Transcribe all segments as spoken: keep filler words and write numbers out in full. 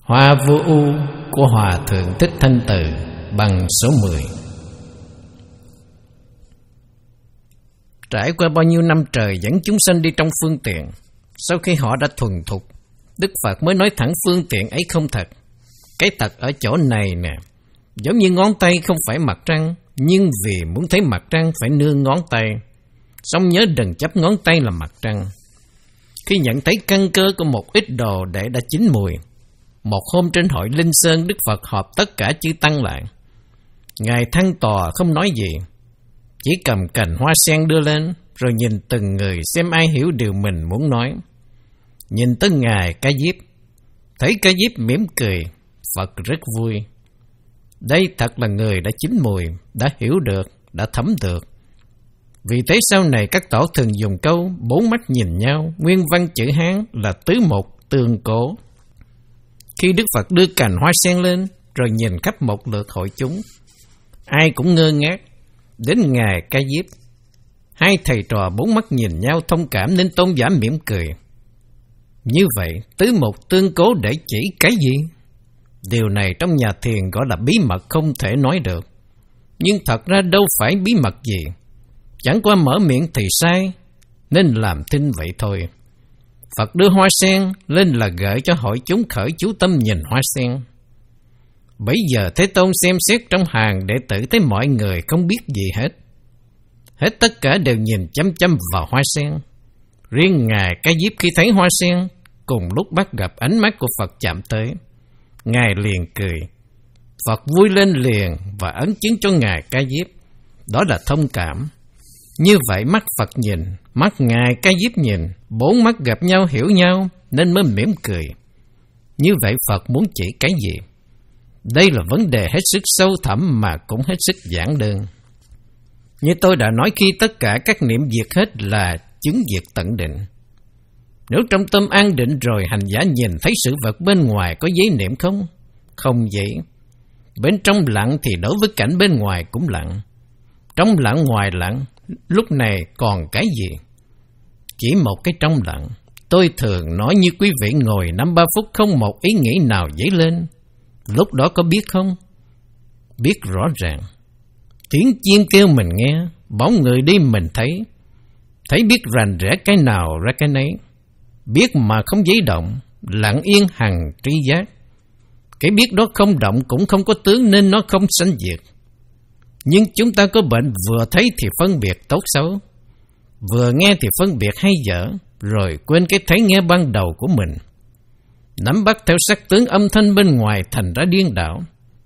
Hoa Vô U của Hòa Thượng Thích Thanh Từ bằng số mười. Trải qua bao nhiêu năm trời dẫn chúng sanh đi trong phương tiện, sau khi họ đã thuần thục, Đức Phật mới nói thẳng phương tiện ấy không thật. Cái thật ở chỗ này nè, giống như ngón tay không phải mặt trăng, nhưng vì muốn thấy mặt trăng phải nương ngón tay. Xong nhớ đừng chấp ngón tay là mặt trăng. Khi nhận thấy căn cơ của một ít đồ để đã chín mùi, một hôm trên hội Linh Sơn, Đức Phật họp tất cả chư tăng lại. Ngài thăng tòa không nói gì, chỉ cầm cành hoa sen đưa lên, rồi nhìn từng người xem ai hiểu điều mình muốn nói. Nhìn tới Ngài Ca Diếp, thấy Ca Diếp mỉm cười, Phật rất vui. Đây thật là người đã chín mùi, đã hiểu được, đã thấm được. Vì thế sau này các tổ thường dùng câu bốn mắt nhìn nhau, nguyên văn chữ Hán là tứ một tương cố. Khi Đức Phật đưa cành hoa sen lên, rồi nhìn khắp một lượt hội chúng, ai cũng ngơ ngác, đến Ngài Ca Diếp. Hai thầy trò bốn mắt nhìn nhau thông cảm nên tôn giả mỉm cười. Như vậy, tứ một tương cố để chỉ cái gì? Điều này trong nhà thiền gọi là bí mật không thể nói được. Nhưng thật ra đâu phải bí mật gì. Chẳng qua mở miệng thì sai, nên làm thinh vậy thôi. Phật đưa hoa sen lên là gợi cho hội chúng khởi chú tâm nhìn hoa sen. Bây giờ Thế Tôn xem xét trong hàng đệ tử thấy mọi người không biết gì hết. Hết tất cả đều nhìn chăm chăm vào hoa sen. Riêng Ngài Ca Diếp khi thấy hoa sen, cùng lúc bắt gặp ánh mắt của Phật chạm tới, Ngài liền cười. Phật vui lên liền và ấn chứng cho Ngài Ca Diếp. Đó là thông cảm. Như vậy mắt Phật nhìn, mắt Ngài Ca Diếp nhìn, bốn mắt gặp nhau hiểu nhau nên mới mỉm cười. Như vậy Phật muốn chỉ cái gì? Đây là vấn đề hết sức sâu thẳm mà cũng hết sức giản đơn. Như tôi đã nói, khi tất cả các niệm diệt hết là chứng diệt tận định. Nếu trong tâm an định rồi hành giả nhìn thấy sự vật bên ngoài có giấy niệm không? Không vậy. Bên trong lặng thì đối với cảnh bên ngoài cũng lặng. Trong lặng ngoài lặng, lúc này còn cái gì? Chỉ một cái trong lặng. Tôi thường nói như quý vị ngồi năm ba phút không một ý nghĩ nào dấy lên. Lúc đó có biết không? Biết rõ ràng. Tiếng chim kêu mình nghe, bóng người đi mình thấy. Thấy biết rành rẽ cái nào ra cái nấy. Biết mà không giấy động, lặng yên hằng tri giác. Cái biết đó không động cũng không có tướng nên nó không sanh diệt. Nhưng chúng ta có bệnh vừa thấy thì phân biệt tốt xấu, vừa nghe thì phân biệt hay dở, rồi quên cái thấy nghe ban đầu của mình. Nắm bắt theo sắc tướng âm thanh bên ngoài thành ra điên đảo.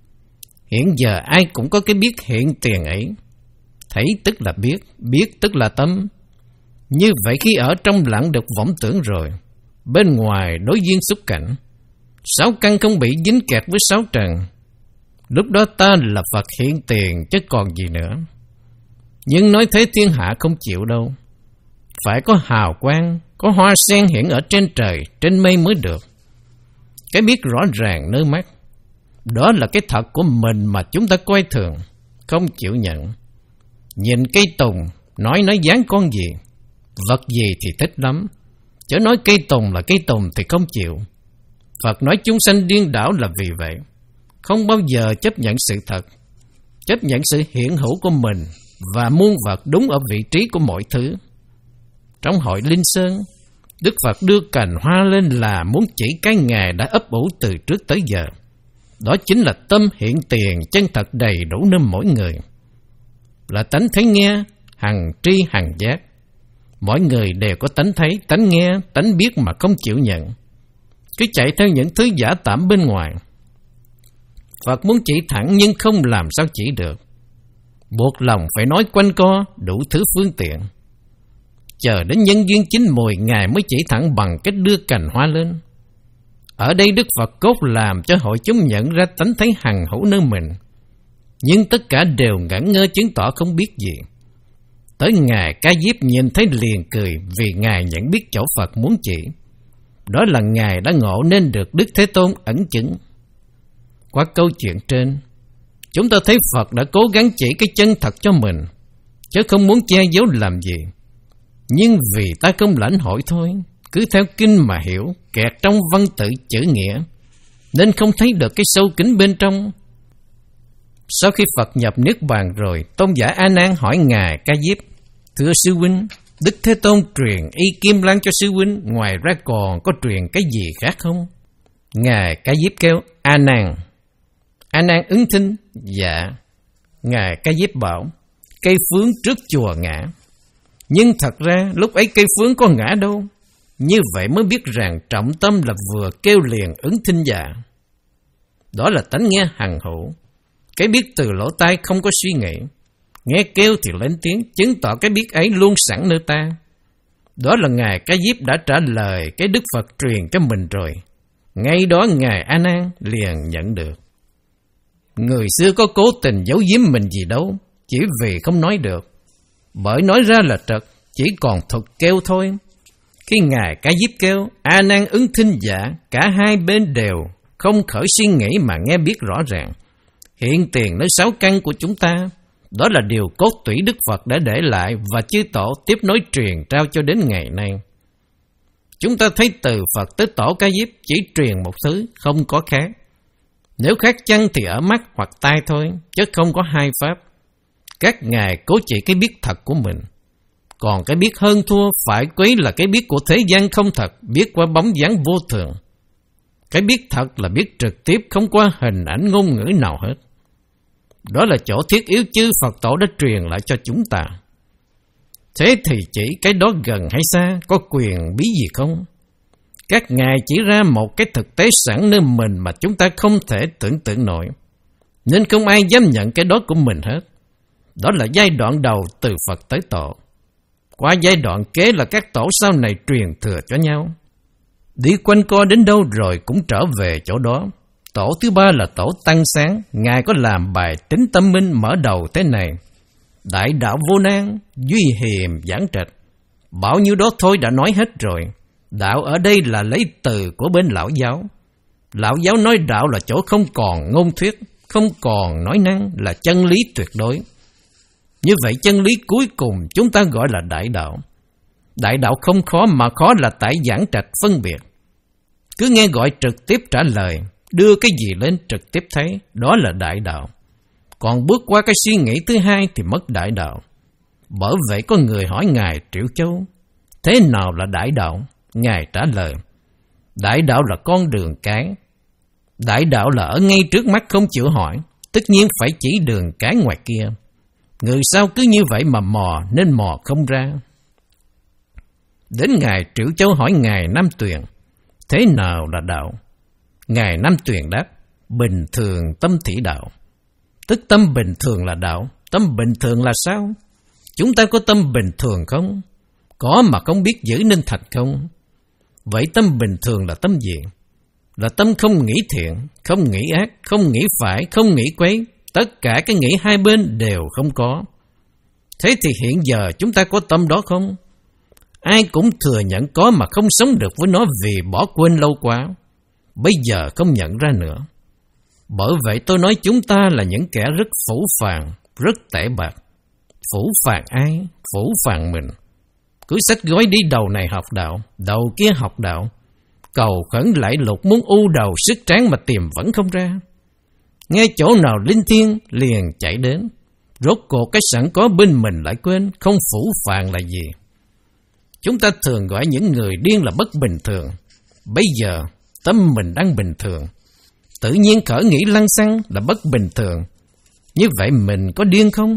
Hiện giờ ai cũng có cái biết hiện tiền ấy. Thấy tức là biết, biết tức là tâm. Như vậy khi ở trong lặng được vọng tưởng rồi, bên ngoài đối duyên xúc cảnh, sáu căn không bị dính kẹt với sáu trần. Lúc đó ta là Phật hiện tiền chứ còn gì nữa. Nhưng nói thế thiên hạ không chịu đâu. Phải có hào quang, có hoa sen hiện ở trên trời, trên mây mới được. Cái biết rõ ràng nơi mắt, đó là cái thật của mình mà chúng ta coi thường, không chịu nhận. Nhìn cây tùng, nói nó dáng con gì, vật gì thì thích lắm. Chớ nói cây tùng là cây tùng thì không chịu. Phật nói chúng sanh điên đảo là vì vậy. Không bao giờ chấp nhận sự thật, chấp nhận sự hiện hữu của mình và muôn vật đúng ở vị trí của mọi thứ. Trong hội Linh Sơn, Đức Phật đưa cành hoa lên là muốn chỉ cái Ngài đã ấp ủ từ trước tới giờ. Đó chính là tâm hiện tiền chân thật đầy đủ nơi mỗi người. Là tánh thấy nghe, hằng tri hằng giác. Mỗi người đều có tánh thấy, tánh nghe, tánh biết mà không chịu nhận. Cứ chạy theo những thứ giả tạm bên ngoài. Phật muốn chỉ thẳng nhưng không làm sao chỉ được. Buộc lòng phải nói quanh co đủ thứ phương tiện. Chờ đến nhân duyên chín mùi, Ngài mới chỉ thẳng bằng cách đưa cành hoa lên. Ở đây Đức Phật cốt làm cho hội chúng nhận ra tánh thấy hằng hữu nơi mình. Nhưng tất cả đều ngẩn ngơ chứng tỏ không biết gì. Tới Ngài Ca Diếp nhìn thấy liền cười vì Ngài nhận biết chỗ Phật muốn chỉ. Đó là Ngài đã ngộ nên được Đức Thế Tôn ẩn chứng. Qua câu chuyện trên, chúng ta thấy Phật đã cố gắng chỉ cái chân thật cho mình, chứ không muốn che giấu làm gì. Nhưng vì ta không lãnh hội thôi, cứ theo kinh mà hiểu, kẹt trong văn tự chữ nghĩa, nên không thấy được cái sâu kín bên trong. Sau khi Phật nhập Niết Bàn rồi, tôn giả A Nan hỏi Ngài Ca Diếp: Thưa Sư Huynh, Đức Thế Tôn truyền y Kim Lan cho Sư Huynh, ngoài ra còn có truyền cái gì khác không? Ngài Ca Diếp kêu: A Nan. A Nan ứng thinh: Dạ. Ngài Ca Diếp bảo: Cây phướng trước chùa ngã. Nhưng thật ra lúc ấy cây phướng có ngã đâu. Như vậy mới biết rằng trọng tâm là vừa kêu liền ứng thinh dạ. Đó là tánh nghe hằng hữu. Cái biết từ lỗ tai không có suy nghĩ. Nghe kêu thì lên tiếng, chứng tỏ cái biết ấy luôn sẵn nơi ta. Đó là Ngài Ca Diếp đã trả lời cái Đức Phật truyền cho mình rồi. Ngay đó Ngài A Nan liền nhận được. Người xưa có cố tình giấu giếm mình gì đâu, chỉ vì không nói được. Bởi nói ra là trật, chỉ còn thuật kêu thôi. Khi Ngài Ca Diếp kêu, A Nan ứng thinh dạ, cả hai bên đều không khởi suy nghĩ mà nghe biết rõ ràng. Hiện tiền nơi sáu căn của chúng ta, đó là điều cốt tủy Đức Phật đã để lại và chư tổ tiếp nối truyền trao cho đến ngày nay. Chúng ta thấy từ Phật tới Tổ Ca Diếp chỉ truyền một thứ, không có khác. Nếu khác chăng thì ở mắt hoặc tai thôi, chứ không có hai pháp. Các ngài cố chỉ cái biết thật của mình. Còn cái biết hơn thua phải quấy là cái biết của thế gian không thật, biết qua bóng dáng vô thường. Cái biết thật là biết trực tiếp, không qua hình ảnh ngôn ngữ nào hết. Đó là chỗ thiết yếu chư Phật Tổ đã truyền lại cho chúng ta. Thế thì chỉ cái đó gần hay xa, có quyền bí gì không? Các ngài chỉ ra một cái thực tế sẵn nơi mình mà chúng ta không thể tưởng tượng nổi. Nên không ai dám nhận cái đó của mình hết. Đó là giai đoạn đầu từ Phật tới Tổ. Qua giai đoạn kế là các tổ sau này truyền thừa cho nhau. Đi quanh co đến đâu rồi cũng trở về chỗ đó. Tổ thứ ba là tổ Tăng Sáng. Ngài có làm bài Tính Tâm Minh mở đầu thế này: Đại đạo vô nan, duy hiềm giảng trạch. Bao nhiêu đó thôi đã nói hết rồi. Đạo ở đây là lấy từ của bên lão giáo. Lão giáo nói đạo là chỗ không còn ngôn thuyết, không còn nói năng, là chân lý tuyệt đối. Như vậy chân lý cuối cùng chúng ta gọi là đại đạo. Đại đạo không khó, mà khó là tại giảng trạch phân biệt. Cứ nghe gọi trực tiếp trả lời, đưa cái gì lên trực tiếp thấy, đó là đại đạo. Còn bước qua cái suy nghĩ thứ hai thì mất đại đạo. Bởi vậy có người hỏi Ngài Triệu Châu: Thế nào là đại đạo? Ngài trả lời: Đại đạo là con đường cái. Đại đạo là ở ngay trước mắt, không chịu hỏi, tất nhiên phải chỉ đường cái ngoài kia. Người sao cứ như vậy mà mò, nên mò không ra. Đến Ngài Triệu Châu hỏi Ngài Nam Tuyền: Thế nào là đạo? Ngài Nam Tuyền đáp: Bình thường tâm thị đạo. Tức tâm bình thường là đạo. Tâm bình thường là sao? Chúng ta có tâm bình thường không? Có mà không biết giữ nên thành không? Vậy tâm bình thường là tâm gì? Là tâm không nghĩ thiện, không nghĩ ác, không nghĩ phải, không nghĩ quấy. Tất cả cái nghĩ hai bên đều không có. Thế thì hiện giờ chúng ta có tâm đó không? Ai cũng thừa nhận có mà không sống được với nó vì bỏ quên lâu quá. Bây giờ không nhận ra nữa. Bởi vậy tôi nói chúng ta là những kẻ rất phũ phàng, rất tệ bạc. Phũ phàng ai? Phũ phàng mình. Cứ xách gói đi đầu này học đạo, đầu kia học đạo. Cầu khẩn lại lục muốn u đầu sức tráng mà tìm vẫn không ra. Nghe chỗ nào linh thiêng liền chạy đến. Rốt cuộc cái sẵn có bên mình lại quên, không phũ phàng là gì. Chúng ta thường gọi những người điên là bất bình thường. Bây giờ tâm mình đang bình thường, tự nhiên khởi nghĩ lăng xăng là bất bình thường. Như vậy mình có điên không?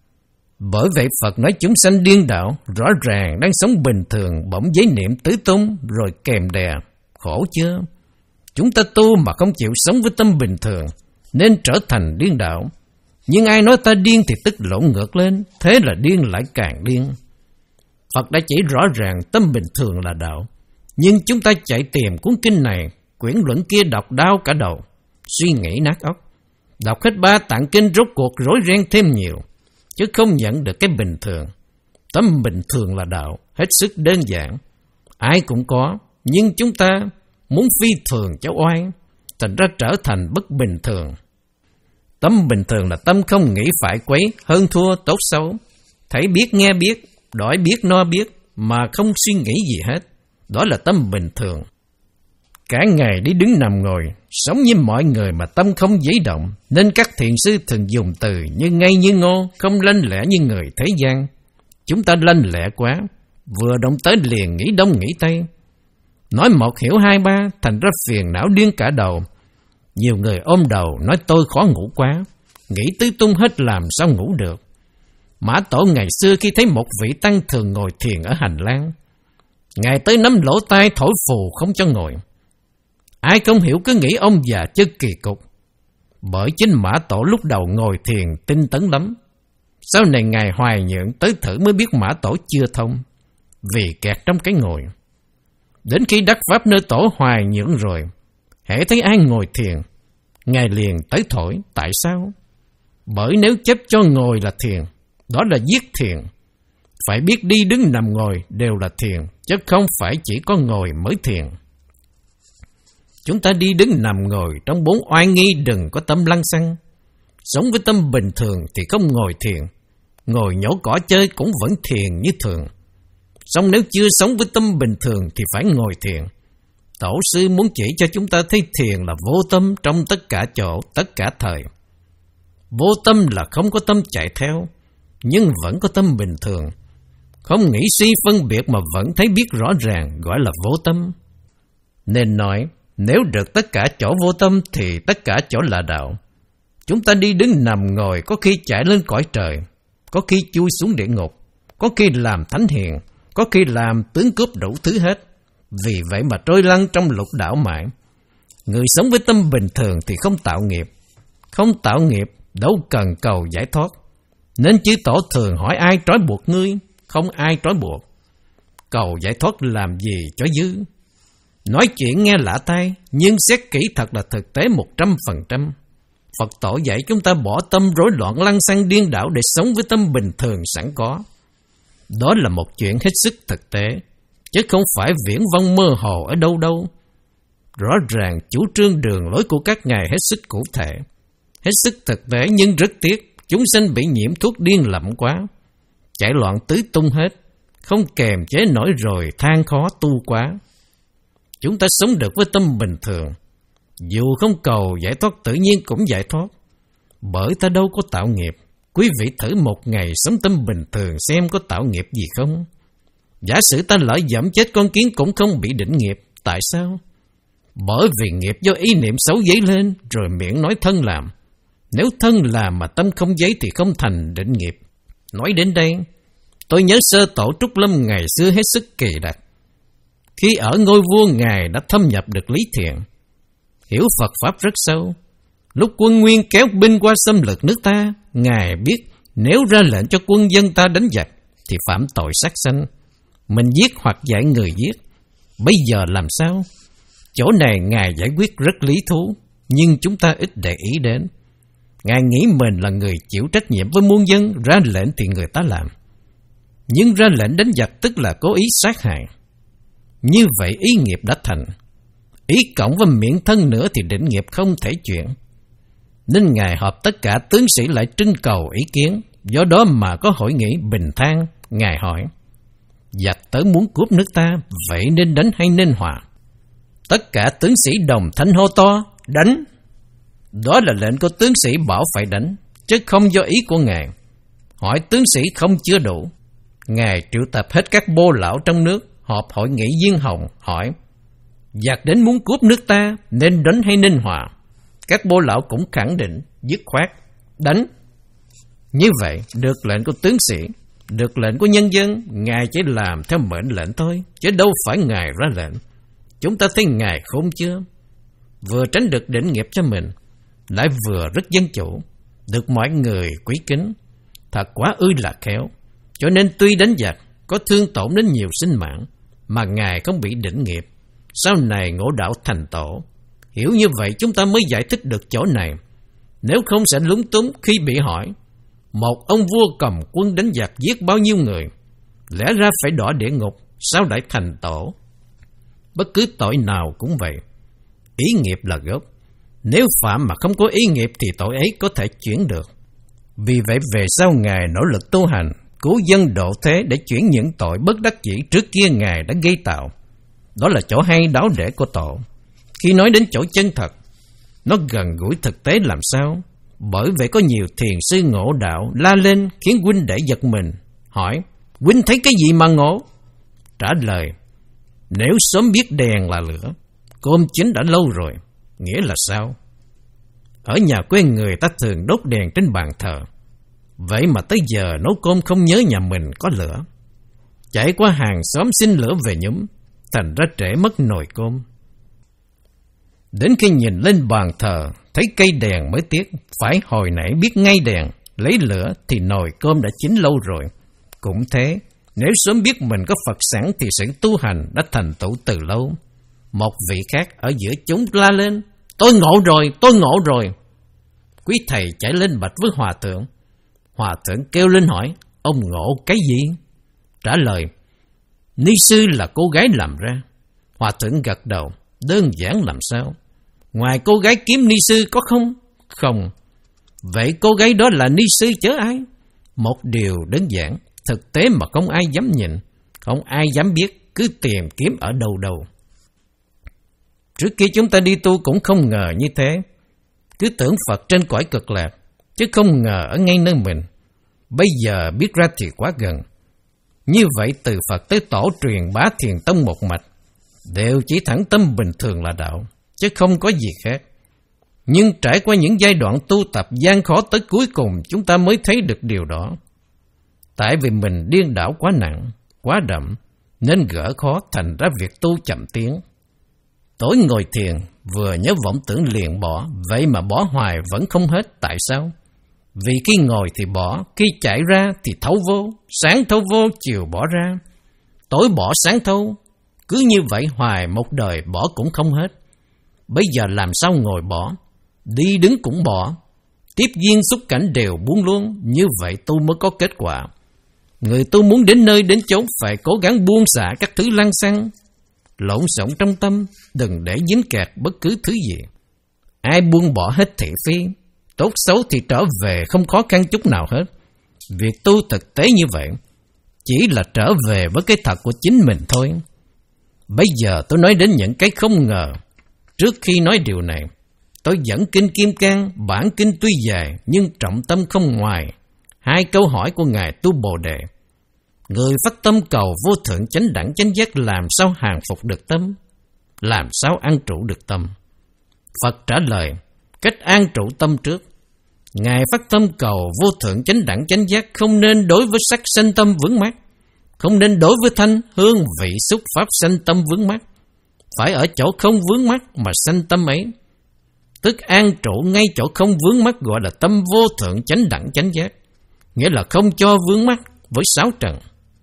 Bởi vậy Phật nói chúng sanh điên đạo, rõ ràng đang sống bình thường, bỗng giấy niệm tứ tung rồi kèm đè. Khổ chưa? Chúng ta tu mà không chịu sống với tâm bình thường, nên trở thành điên đạo. Nhưng ai nói ta điên thì tức lộn ngược lên, thế là điên lại càng điên. Phật đã chỉ rõ ràng tâm bình thường là đạo. Nhưng chúng ta chạy tìm cuốn kinh này, quyển luận kia đọc đau cả đầu, suy nghĩ nát óc. Đọc hết ba tạng kinh rốt cuộc rối ren thêm nhiều, chứ không nhận được cái bình thường. Tâm bình thường là đạo, hết sức đơn giản. Ai cũng có, nhưng chúng ta muốn phi thường cho oai, thành ra trở thành bất bình thường. Tâm bình thường là tâm không nghĩ phải quấy, hơn thua, tốt xấu. Thấy biết nghe biết, đói biết no biết, mà không suy nghĩ gì hết. Đó là tâm bình thường. Cả ngày đi đứng nằm ngồi, sống như mọi người mà tâm không dấy động, nên các thiền sư thường dùng từ như ngây như ngô, không lanh lẹ như người thế gian. Chúng ta lanh lẹ quá, vừa động tới liền nghĩ đông nghĩ tây. Nói một hiểu hai ba, thành ra phiền não điên cả đầu. Nhiều người ôm đầu nói tôi khó ngủ quá, nghĩ tứ tung hết làm sao ngủ được. Mã Tổ ngày xưa khi thấy một vị tăng thường ngồi thiền ở hành lang, Ngài tới nắm lỗ tai thổi phù không cho ngồi. Ai không hiểu cứ nghĩ ông già chơi kỳ cục. Bởi chính Mã Tổ lúc đầu ngồi thiền tinh tấn lắm. Sau này Ngài hoài nhượng tới thử mới biết Mã Tổ chưa thông, vì kẹt trong cái ngồi. Đến khi đắc pháp nơi Tổ hoài nhượng rồi, hễ thấy ai ngồi thiền, Ngài liền tới thổi. Tại sao? Bởi nếu chấp cho ngồi là thiền, đó là giết thiền. Phải biết đi đứng nằm ngồi đều là thiền, chứ không phải chỉ có ngồi mới thiền. Chúng ta đi đứng nằm ngồi trong bốn oai nghi đừng có tâm lăng xăng. Sống với tâm bình thường thì không ngồi thiền, ngồi nhổ cỏ chơi cũng vẫn thiền như thường. Xong nếu chưa sống với tâm bình thường thì phải ngồi thiền. Tổ sư muốn chỉ cho chúng ta thấy thiền là vô tâm trong tất cả chỗ, tất cả thời. Vô tâm là không có tâm chạy theo, nhưng vẫn có tâm bình thường. Không nghĩ suy phân biệt mà vẫn thấy biết rõ ràng, gọi là vô tâm. Nên nói, nếu được tất cả chỗ vô tâm thì tất cả chỗ là đạo. Chúng ta đi đứng nằm ngồi có khi chạy lên cõi trời, có khi chui xuống địa ngục, có khi làm thánh hiền, có khi làm tướng cướp đủ thứ hết. Vì vậy mà trôi lăn trong lục đảo mãi. Người sống với tâm bình thường thì không tạo nghiệp. Không tạo nghiệp đâu cần cầu giải thoát. Nên chư Tổ thường hỏi ai trói buộc ngươi? Không ai trói buộc. Cầu giải thoát làm gì cho dư? Nói chuyện nghe lạ tai, nhưng xét kỹ thật là thực tế một trăm phần trăm. Phật Tổ dạy chúng ta bỏ tâm rối loạn lăng xăng điên đảo để sống với tâm bình thường sẵn có. Đó là một chuyện hết sức thực tế, chứ không phải viễn vông mơ hồ ở đâu đâu. Rõ ràng chủ trương đường lối của các ngài hết sức cụ thể, hết sức thực tế, nhưng rất tiếc chúng sanh bị nhiễm thuốc điên lậm quá, chạy loạn tứ tung hết, không kềm chế nổi rồi than khó tu quá. Chúng ta sống được với tâm bình thường, dù không cầu giải thoát tự nhiên cũng giải thoát, bởi ta đâu có tạo nghiệp. Quý vị thử một ngày sống tâm bình thường xem có tạo nghiệp gì không. Giả sử ta lỡ dẫm chết con kiến cũng không bị đỉnh nghiệp. Tại sao? Bởi vì nghiệp do ý niệm xấu dấy lên, rồi miệng nói thân làm. Nếu thân làm mà tâm không dấy thì không thành đỉnh nghiệp. Nói đến đây, tôi nhớ Sơ Tổ Trúc Lâm ngày xưa hết sức kỳ đặc. Khi ở ngôi vua, Ngài đã thâm nhập được lý thiện, hiểu Phật Pháp rất sâu. Lúc quân Nguyên kéo binh qua xâm lược nước ta, Ngài biết nếu ra lệnh cho quân dân ta đánh giặc thì phạm tội sát sanh, mình giết hoặc dạy người giết. Bây giờ làm sao? Chỗ này Ngài giải quyết rất lý thú, nhưng chúng ta ít để ý đến. Ngài nghĩ mình là người chịu trách nhiệm với muôn dân, ra lệnh thì người ta làm. Nhưng ra lệnh đánh giặc tức là cố ý sát hại. Như vậy ý nghiệp đã thành. Ý cộng với miệng thân nữa thì định nghiệp không thể chuyển. Nên Ngài họp tất cả tướng sĩ lại trưng cầu ý kiến. Do đó mà có hội nghị bình than. Ngài hỏi: giặc tới muốn cướp nước ta, vậy nên đánh hay nên hòa? Tất cả tướng sĩ đồng thanh hô to: đánh! Đó là lệnh của tướng sĩ bảo phải đánh, chứ không do ý của Ngài. Hỏi tướng sĩ không chưa đủ. Ngài triệu tập hết các bô lão trong nước, họp hội nghị viên hồng, hỏi: giặc đến muốn cướp nước ta, nên đánh hay nên hòa? Các bô lão cũng khẳng định dứt khoát: đánh. Như vậy, được lệnh của tướng sĩ, được lệnh của nhân dân, Ngài chỉ làm theo mệnh lệnh thôi, chứ đâu phải Ngài ra lệnh. Chúng ta thấy Ngài khôn chưa? Vừa tránh được định nghiệp cho mình, lại vừa rất dân chủ, được mọi người quý kính. Thật quá ư là khéo. Cho nên tuy đánh giặc có thương tổn đến nhiều sinh mạng, mà Ngài không bị đỉnh nghiệp, sau này ngộ đạo thành tổ. Hiểu như vậy chúng ta mới giải thích được chỗ này. Nếu không sẽ lúng túng khi bị hỏi: một ông vua cầm quân đánh giặc giết bao nhiêu người, lẽ ra phải đọa địa ngục, sao lại thành tổ? Bất cứ tội nào cũng vậy, ý nghiệp là gốc. Nếu phạm mà không có ý nghiệp thì tội ấy có thể chuyển được. Vì vậy về sau Ngài nỗ lực tu hành, cứu dân độ thế để chuyển những tội bất đắc dĩ trước kia Ngài đã gây tạo. Đó là chỗ hay đáo để của Tổ. Khi nói đến chỗ chân thật, nó gần gũi thực tế làm sao? Bởi vậy có nhiều thiền sư ngộ đạo la lên khiến huynh đệ giật mình. Hỏi, huynh thấy cái gì mà ngộ? Trả lời, nếu sớm biết đèn là lửa, cơm chín đã lâu rồi. Nghĩa là sao? Ở nhà quê người ta thường đốt đèn trên bàn thờ. Vậy mà tới giờ nấu cơm không nhớ nhà mình có lửa. Chạy qua hàng xóm xin lửa về nhúm, thành ra trễ mất nồi cơm. Đến khi nhìn lên bàn thờ, thấy cây đèn mới tiếc, phải hồi nãy biết ngay đèn, lấy lửa thì nồi cơm đã chín lâu rồi. Cũng thế, nếu sớm biết mình có Phật sẵn thì sự tu hành đã thành tựu từ lâu. Một vị khác ở giữa chúng la lên, tôi ngộ rồi, tôi ngộ rồi. Quý thầy chạy lên bạch với hòa thượng. Hòa thượng kêu lên hỏi, ông ngộ cái gì? Trả lời, ni sư là cô gái làm ra. Hòa thượng gật đầu, đơn giản làm sao? Ngoài cô gái kiếm ni sư có không? Không. Vậy cô gái đó là ni sư chớ ai? Một điều đơn giản, thực tế mà không ai dám nhìn, không ai dám biết, cứ tìm kiếm ở đâu đâu. Trước khi chúng ta đi tu cũng không ngờ như thế. Cứ tưởng Phật trên cõi cực lạc, chứ không ngờ ở ngay nơi mình. Bây giờ biết ra thì quá gần. Như vậy từ Phật tới tổ truyền bá thiền tông một mạch, đều chỉ thẳng tâm bình thường là đạo, chứ không có gì khác. Nhưng trải qua những giai đoạn tu tập gian khó tới cuối cùng, chúng ta mới thấy được điều đó. Tại vì mình điên đảo quá nặng, quá đậm, nên gỡ khó, thành ra việc tu chậm tiến. Tối ngồi thiền, vừa nhớ vọng tưởng liền bỏ, vậy mà bỏ hoài vẫn không hết. Tại sao? Vì khi ngồi thì bỏ, khi chạy ra thì thấu vô, sáng thấu vô, chiều bỏ ra, tối bỏ sáng thấu. Cứ như vậy hoài một đời bỏ cũng không hết. Bây giờ làm sao ngồi bỏ? Đi đứng cũng bỏ, tiếp duyên xúc cảnh đều buông luôn. Như vậy tu mới có kết quả. Người tu muốn đến nơi đến chốn phải cố gắng buông xả các thứ lăng xăng, lộn xộn trong tâm, đừng để dính kẹt bất cứ thứ gì. Ai buông bỏ hết thị phi, tốt xấu thì trở về không khó khăn chút nào hết. Việc tu thực tế như vậy, chỉ là trở về với cái thật của chính mình thôi. Bây giờ tôi nói đến những cái không ngờ. Trước khi nói điều này, tôi dẫn kinh Kim Cang, bản kinh tuy dài nhưng trọng tâm không ngoài hai câu hỏi của Ngài Tu Bồ Đề. Người phát tâm cầu vô thượng chánh đẳng chánh giác làm sao hàng phục được tâm? Làm sao an trụ được tâm? Phật trả lời, cách an trụ tâm trước. Ngài phát tâm cầu vô thượng chánh đẳng chánh giác không nên đối với sắc sanh tâm vướng mắc, không nên đối với thanh, hương, vị, xúc, pháp sanh tâm vướng mắc. Phải ở chỗ không vướng mắc mà sanh tâm ấy. Tức an trụ ngay chỗ không vướng mắc gọi là tâm vô thượng chánh đẳng chánh giác. Nghĩa là không cho vướng mắc với sáu trần.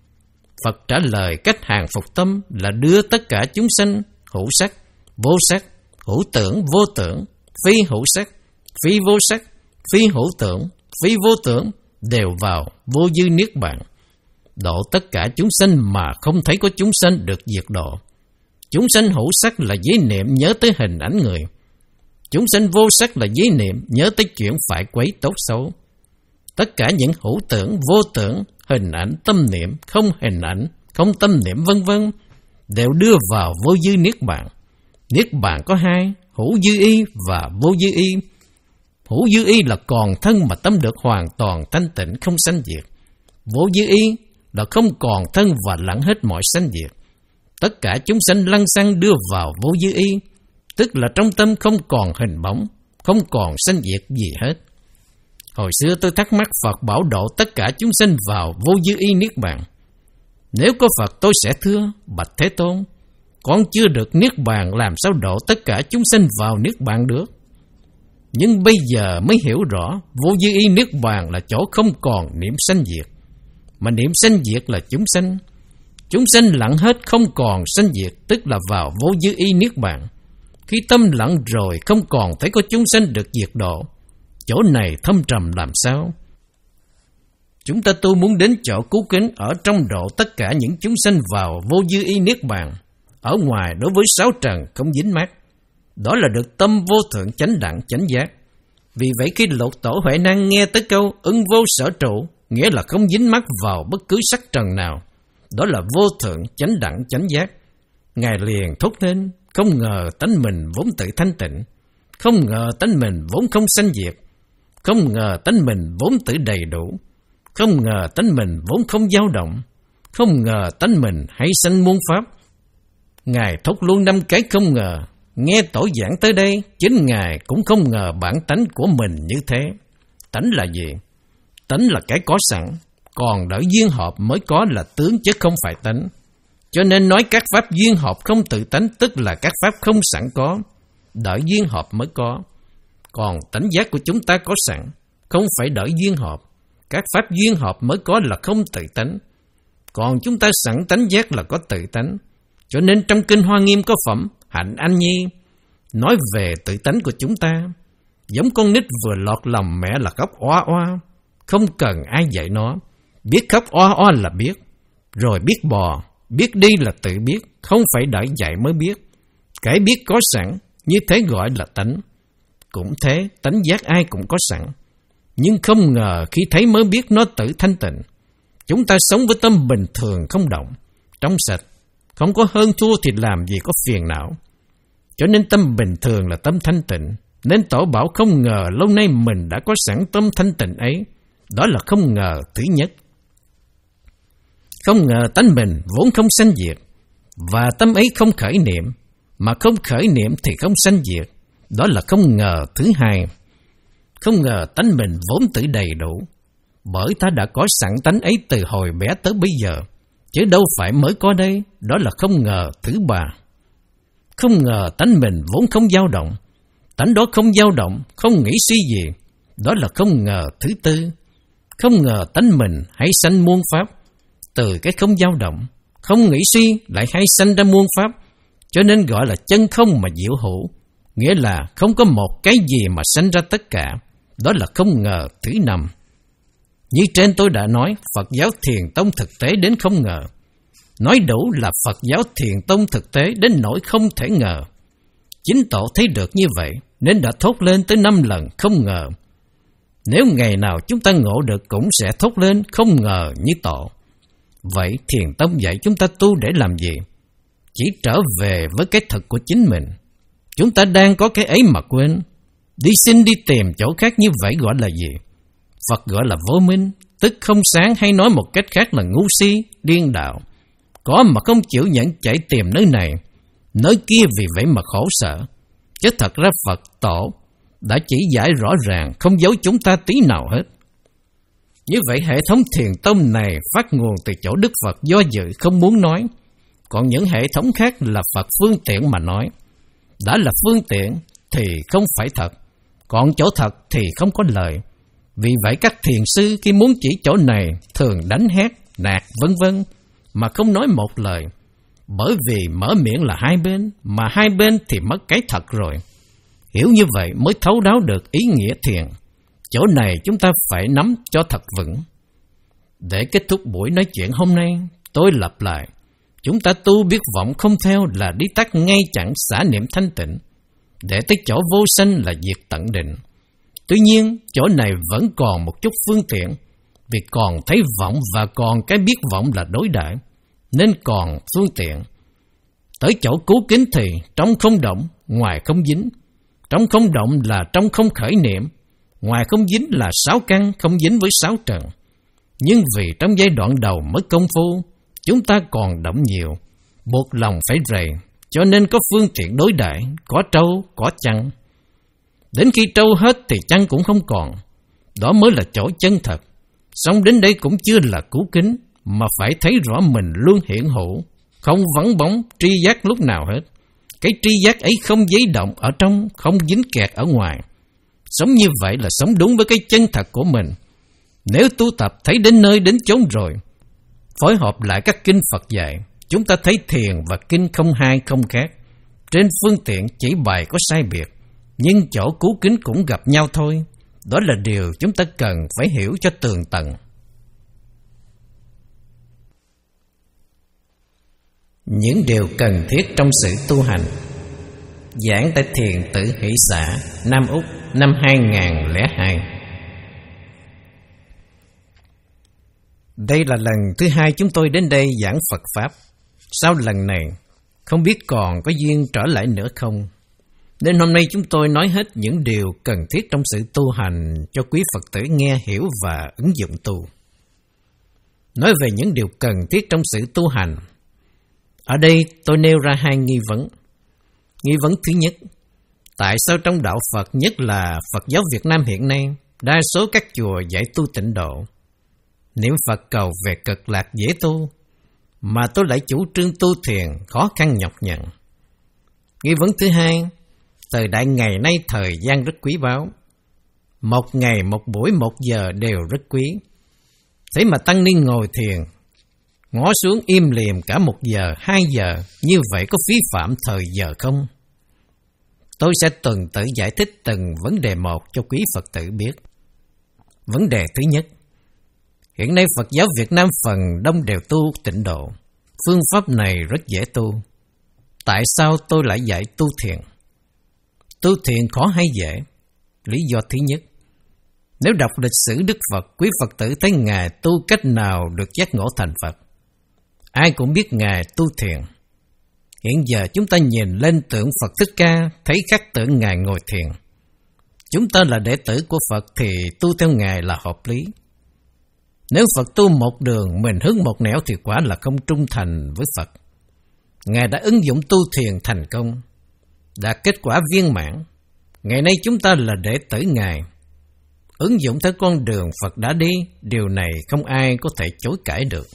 Phật trả lời cách hàng phục tâm là đưa tất cả chúng sanh hữu sắc, vô sắc, hữu tưởng, vô tưởng, phi hữu sắc, phi vô sắc, phi hữu tưởng, phi vô tưởng đều vào vô dư niết bàn. Độ tất cả chúng sanh mà không thấy có chúng sanh được diệt độ. Chúng sanh hữu sắc là giới niệm nhớ tới hình ảnh người. Chúng sanh vô sắc là giới niệm nhớ tới chuyện phải quấy tốt xấu. Tất cả những hữu tưởng, vô tưởng, hình ảnh, tâm niệm, không hình ảnh, không tâm niệm vân vân đều đưa vào vô dư niết bàn. Niết bàn có hai, hữu dư y và vô dư y. Hữu dư y là còn thân mà tâm được hoàn toàn thanh tịnh không sanh diệt. Vô dư y là không còn thân và lặng hết mọi sanh diệt. Tất cả chúng sanh lăng xăng đưa vào vô dư y, tức là trong tâm không còn hình bóng, không còn sanh diệt gì hết. Hồi xưa tôi thắc mắc Phật bảo độ tất cả chúng sanh vào vô dư y niết bàn. Nếu có Phật tôi sẽ thưa, bạch Thế Tôn, con chưa được niết bàn làm sao độ tất cả chúng sanh vào niết bàn được? Nhưng bây giờ mới hiểu rõ, vô dư y niết bàn là chỗ không còn niệm sanh diệt, mà niệm sanh diệt là chúng sanh. Chúng sanh lặng hết không còn sanh diệt, tức là vào vô dư y niết bàn. Khi tâm lặng rồi không còn thấy có chúng sanh được diệt độ. Chỗ này thâm trầm làm sao? Chúng ta tu muốn đến chỗ cứu kính ở trong độ tất cả những chúng sanh vào vô dư y niết bàn. Ở ngoài đối với sáu trần không dính mắc. Đó là được tâm vô thượng chánh đẳng chánh giác. Vì vậy khi Lục Tổ Huệ Năng nghe tới câu ưng vô sở trụ, nghĩa là không dính mắc vào bất cứ sắc trần nào, đó là vô thượng chánh đẳng chánh giác, Ngài liền thốt lên, Không ngờ tánh mình vốn tự thanh tịnh. Không ngờ tánh mình vốn không sanh diệt. Không ngờ tánh mình vốn tự đầy đủ. Không ngờ tánh mình vốn không dao động. Không ngờ tánh mình hay sanh muôn pháp. Ngài thốt luôn năm cái không ngờ. Nghe tổ giảng tới đây, chính Ngài cũng không ngờ bản tánh của mình như thế. Tánh là gì? Tánh là cái có sẵn, còn đợi duyên hợp mới có là tướng chứ không phải tánh. Cho nên nói các pháp duyên hợp không tự tánh, tức là các pháp không sẵn có, đợi duyên hợp mới có. Còn tánh giác của chúng ta có sẵn, không phải đợi duyên hợp. Các pháp duyên hợp mới có là không tự tánh. Còn chúng ta sẵn tánh giác là có tự tánh. Cho nên trong Kinh Hoa Nghiêm có phẩm Hạnh Anh Nhi nói về tự tánh của chúng ta. Giống con nít vừa lọt lòng mẹ là khóc oa oa, không cần ai dạy nó. Biết khóc oa oa là biết. Rồi biết bò, biết đi là tự biết, không phải đợi dạy mới biết. Cái biết có sẵn, như thế gọi là tánh. Cũng thế, tánh giác ai cũng có sẵn. Nhưng không ngờ khi thấy mới biết nó tự thanh tịnh. Chúng ta sống với tâm bình thường không động, trong sạch, không có hơn thua thì làm gì có phiền não. Cho nên tâm bình thường là tâm thanh tịnh. Nên Tổ bảo không ngờ lâu nay mình đã có sẵn tâm thanh tịnh ấy. Đó là không ngờ thứ nhất. Không ngờ tánh mình vốn không sanh diệt. Và tâm ấy không khởi niệm. Mà không khởi niệm thì không sanh diệt. Đó là không ngờ thứ hai. Không ngờ tánh mình vốn tự đầy đủ. Bởi ta đã có sẵn tánh ấy từ hồi bé tới bây giờ, chứ đâu phải mới có đây. Đó là không ngờ thứ ba. Không ngờ tánh mình vốn không dao động. Tánh đó không dao động, không nghĩ suy gì. Đó là không ngờ thứ tư. Không ngờ tánh mình hay sanh muôn pháp. Từ cái không dao động, không nghĩ suy lại hay sanh ra muôn pháp. Cho nên gọi là chân không mà diệu hữu. Nghĩa là không có một cái gì mà sanh ra tất cả. Đó là không ngờ thứ năm. Như trên tôi đã nói, Phật giáo Thiền Tông thực tế đến không ngờ. Nói đủ là Phật giáo Thiền Tông thực tế đến nỗi không thể ngờ. Chính Tổ thấy được như vậy nên đã thốt lên tới năm lần không ngờ. Nếu ngày nào chúng ta ngộ được cũng sẽ thốt lên không ngờ như Tổ. Vậy Thiền Tông dạy chúng ta tu để làm gì? Chỉ trở về với cái thật của chính mình. Chúng ta đang có cái ấy mà quên. Đi xin đi tìm chỗ khác như vậy gọi là gì? Phật gọi là vô minh, tức không sáng, hay nói một cách khác là ngu si, điên đạo. Có mà không chịu nhận chạy tìm nơi này, nơi kia, vì vậy mà khổ sở. Chứ thật ra Phật Tổ đã chỉ giải rõ ràng, không giấu chúng ta tí nào hết. Như vậy hệ thống Thiền Tông này phát nguồn từ chỗ Đức Phật do dự không muốn nói. Còn những hệ thống khác là Phật phương tiện mà nói. Đã là phương tiện thì không phải thật, còn chỗ thật thì không có lời. Vì vậy các thiền sư khi muốn chỉ chỗ này thường đánh hét, nạt vân vân mà không nói một lời. Bởi vì mở miệng là hai bên, mà hai bên thì mất cái thật rồi. Hiểu như vậy mới thấu đáo được ý nghĩa thiền. Chỗ này chúng ta phải nắm cho thật vững. Để kết thúc buổi nói chuyện hôm nay, tôi lặp lại. Chúng ta tu biết vọng không theo là đi tắt ngay chẳng xả niệm thanh tịnh. Để tới chỗ vô sanh là diệt tận định. Tuy nhiên, chỗ này vẫn còn một chút phương tiện. Vì còn thấy vọng và còn cái biết vọng là đối đãi, nên còn phương tiện. Tới chỗ cứu kính thì trong không động, ngoài không dính. Trong không động là trong không khởi niệm, ngoài không dính là sáu căn không dính với sáu trần. Nhưng vì trong giai đoạn đầu mới công phu, chúng ta còn động nhiều, buộc lòng phải rầy, cho nên có phương tiện đối đãi, có trâu, có chăn. Đến khi trâu hết thì chăn cũng không còn. Đó mới là chỗ chân thật. Xong đến đây cũng chưa là cứu kính, mà phải thấy rõ mình luôn hiện hữu, không vắng bóng, tri giác lúc nào hết. Cái tri giác ấy không giấy động ở trong, không dính kẹt ở ngoài. Sống như vậy là sống đúng với cái chân thật của mình. Nếu tu tập thấy đến nơi đến chốn rồi, phối hợp lại các kinh Phật dạy, chúng ta thấy thiền và kinh không hai không khác. Trên phương tiện chỉ bài có sai biệt, nhưng chỗ cứu kính cũng gặp nhau thôi. Đó là điều chúng ta cần phải hiểu cho tường tận. Những điều cần thiết trong sự tu hành. Giảng tại Thiền Tử Hỷ Xã, Nam Úc, năm hai không không hai. Đây là lần thứ hai chúng tôi đến đây giảng Phật Pháp. Sau lần này, không biết còn có duyên trở lại nữa không. Nên hôm nay chúng tôi nói hết những điều cần thiết trong sự tu hành cho quý Phật tử nghe hiểu và ứng dụng tu. Nói về những điều cần thiết trong sự tu hành, ở đây tôi nêu ra hai nghi vấn. Nghi vấn thứ nhất, tại sao trong đạo Phật, nhất là Phật giáo Việt Nam hiện nay, đa số các chùa dạy tu tịnh độ, niệm Phật cầu về cực lạc dễ tu, mà tôi lại chủ trương tu thiền khó khăn nhọc nhằn? Nghi vấn thứ hai, thời đại ngày nay thời gian rất quý báu, một ngày một buổi một giờ đều rất quý. Thế mà tăng ni ngồi thiền, ngó xuống im lìm cả một giờ, hai giờ, như vậy có phí phạm thời giờ không? Tôi sẽ tuần tự giải thích từng vấn đề một cho quý Phật tử biết. Vấn đề thứ nhất, hiện nay Phật giáo Việt Nam phần đông đều tu tịnh độ. Phương pháp này rất dễ tu. Tại sao tôi lại dạy tu thiền? Tu thiền khó hay dễ? Lý do thứ nhất, nếu đọc lịch sử Đức Phật, quý Phật tử thấy Ngài tu cách nào được giác ngộ thành Phật. Ai cũng biết Ngài tu thiền. Hiện giờ chúng ta nhìn lên tượng Phật Thích Ca, thấy khắc tượng Ngài ngồi thiền. Chúng ta là đệ tử của Phật thì tu theo Ngài là hợp lý. Nếu Phật tu một đường, mình hướng một nẻo thì quả là không trung thành với Phật. Ngài đã ứng dụng tu thiền thành công, đạt kết quả viên mãn. Ngày nay chúng ta là đệ tử Ngài, ứng dụng theo con đường Phật đã đi, điều này không ai có thể chối cãi được.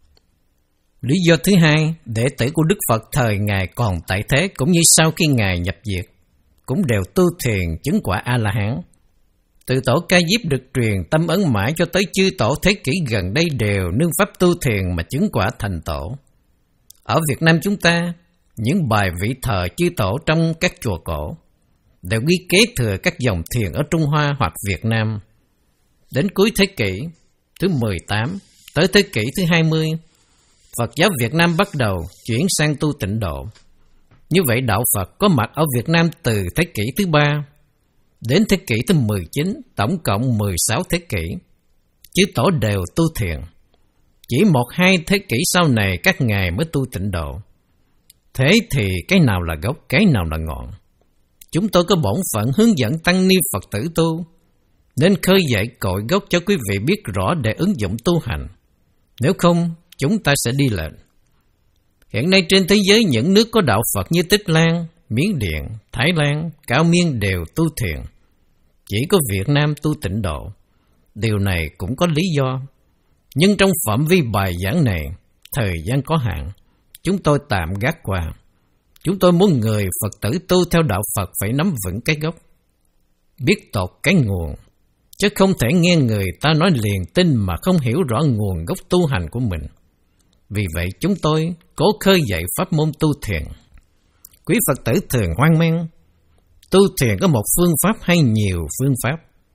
Lý do thứ hai, đệ tử của Đức Phật thời Ngài còn tại thế cũng như sau khi Ngài nhập diệt, cũng đều tu thiền chứng quả A-la-hán. Từ tổ Ca Diếp được truyền tâm ấn mãi cho tới chư tổ thế kỷ gần đây đều nương pháp tu thiền mà chứng quả thành tổ. Ở Việt Nam chúng ta, những bài vị thờ chư tổ trong các chùa cổ đều ghi kế thừa các dòng thiền ở Trung Hoa hoặc Việt Nam. Đến cuối thế kỷ thứ mười tám tới thế kỷ thứ hai mươi, Phật giáo Việt Nam bắt đầu chuyển sang tu tịnh độ. Như vậy đạo Phật có mặt ở Việt Nam từ thế kỷ thứ ba đến thế kỷ thứ mười chín, tổng cộng mười sáu thế kỷ. Chư tổ đều tu thiền. Chỉ một hai thế kỷ sau này các ngài mới tu tịnh độ. Thế thì cái nào là gốc, cái nào là ngọn? Chúng tôi có bổn phận hướng dẫn tăng ni Phật tử tu, nên khơi dậy cội gốc cho quý vị biết rõ để ứng dụng tu hành. Nếu không, chúng ta sẽ đi lệch. Hiện nay trên thế giới những nước có đạo Phật như Tích Lan, Miến Điện, Thái Lan, Cao Miên đều tu thiền. Chỉ có Việt Nam tu tịnh độ. Điều này cũng có lý do. Nhưng trong phạm vi bài giảng này, thời gian có hạn, chúng tôi tạm gác qua. Chúng tôi muốn người Phật tử tu theo đạo Phật phải nắm vững cái gốc, biết tột cái nguồn, chứ không thể nghe người ta nói liền tin mà không hiểu rõ nguồn gốc tu hành của mình. Vì vậy chúng tôi cố khơi dậy pháp môn tu thiền. Quý Phật tử thường hoang mang, tu thiền có một phương pháp hay nhiều phương pháp?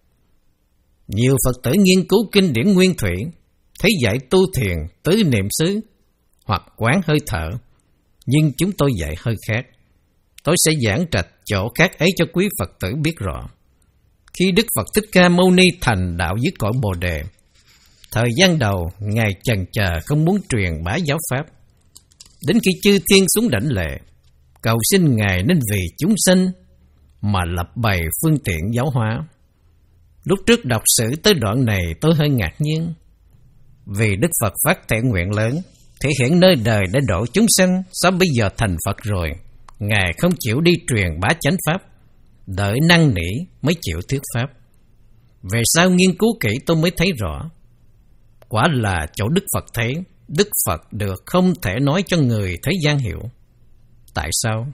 Nhiều Phật tử nghiên cứu kinh điển Nguyên Thủy, thấy dạy tu thiền tứ niệm xứ hoặc quán hơi thở, nhưng chúng tôi dạy hơi khác. Tôi sẽ giảng trạch chỗ khác ấy cho quý Phật tử biết rõ. Khi Đức Phật Thích Ca Mâu Ni thành đạo dưới cõi Bồ Đề, thời gian đầu Ngài chần chờ không muốn truyền bá giáo pháp. Đến khi chư thiên xuống đảnh lễ, cầu xin Ngài nên vì chúng sinh mà lập bày phương tiện giáo hóa. Lúc trước đọc sử tới đoạn này tôi hơi ngạc nhiên. Vì Đức Phật phát thể nguyện lớn, thể hiện nơi đời để độ chúng sanh, sao bây giờ thành Phật rồi, Ngài không chịu đi truyền bá chánh pháp, đợi năn nỉ mới chịu thuyết pháp. Về sau nghiên cứu kỹ tôi mới thấy rõ, quả là chỗ Đức Phật thấy, Đức Phật được không thể nói cho người thế gian hiểu. Tại sao?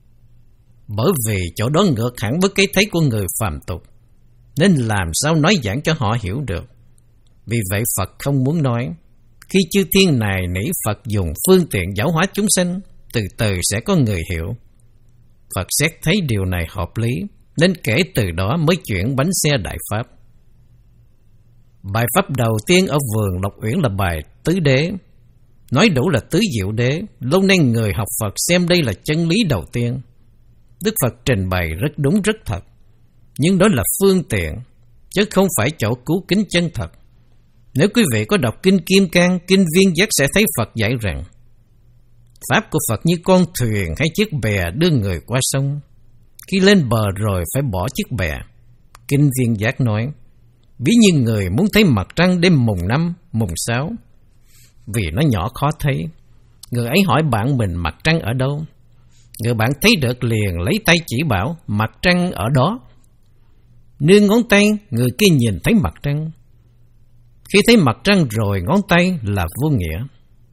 Bởi vì chỗ đó ngược hẳn với cái thấy của người phàm tục, nên làm sao nói giảng cho họ hiểu được. Vì vậy Phật không muốn nói. Khi chư thiên này nỉ Phật dùng phương tiện giáo hóa chúng sanh, từ từ sẽ có người hiểu. Phật xét thấy điều này hợp lý, nên kể từ đó mới chuyển bánh xe Đại Pháp. Bài pháp đầu tiên ở vườn Lộc Uyển là bài Tứ Đế. Nói đủ là tứ diệu đế, lâu nay người học Phật xem đây là chân lý đầu tiên. Đức Phật trình bày rất đúng rất thật, nhưng đó là phương tiện, chứ không phải chỗ cứu kính chân thật. Nếu quý vị có đọc Kinh Kim Cang, Kinh Viên Giác sẽ thấy Phật dạy rằng, Pháp của Phật như con thuyền hay chiếc bè đưa người qua sông. Khi lên bờ rồi phải bỏ chiếc bè. Kinh Viên Giác nói, ví như người muốn thấy mặt trăng đêm mùng năm, mùng sáu. Vì nó nhỏ khó thấy, người ấy hỏi bạn mình mặt trăng ở đâu. Người bạn thấy được liền lấy tay chỉ bảo mặt trăng ở đó. Nương ngón tay, người kia nhìn thấy mặt trăng. Khi thấy mặt trăng rồi ngón tay là vô nghĩa.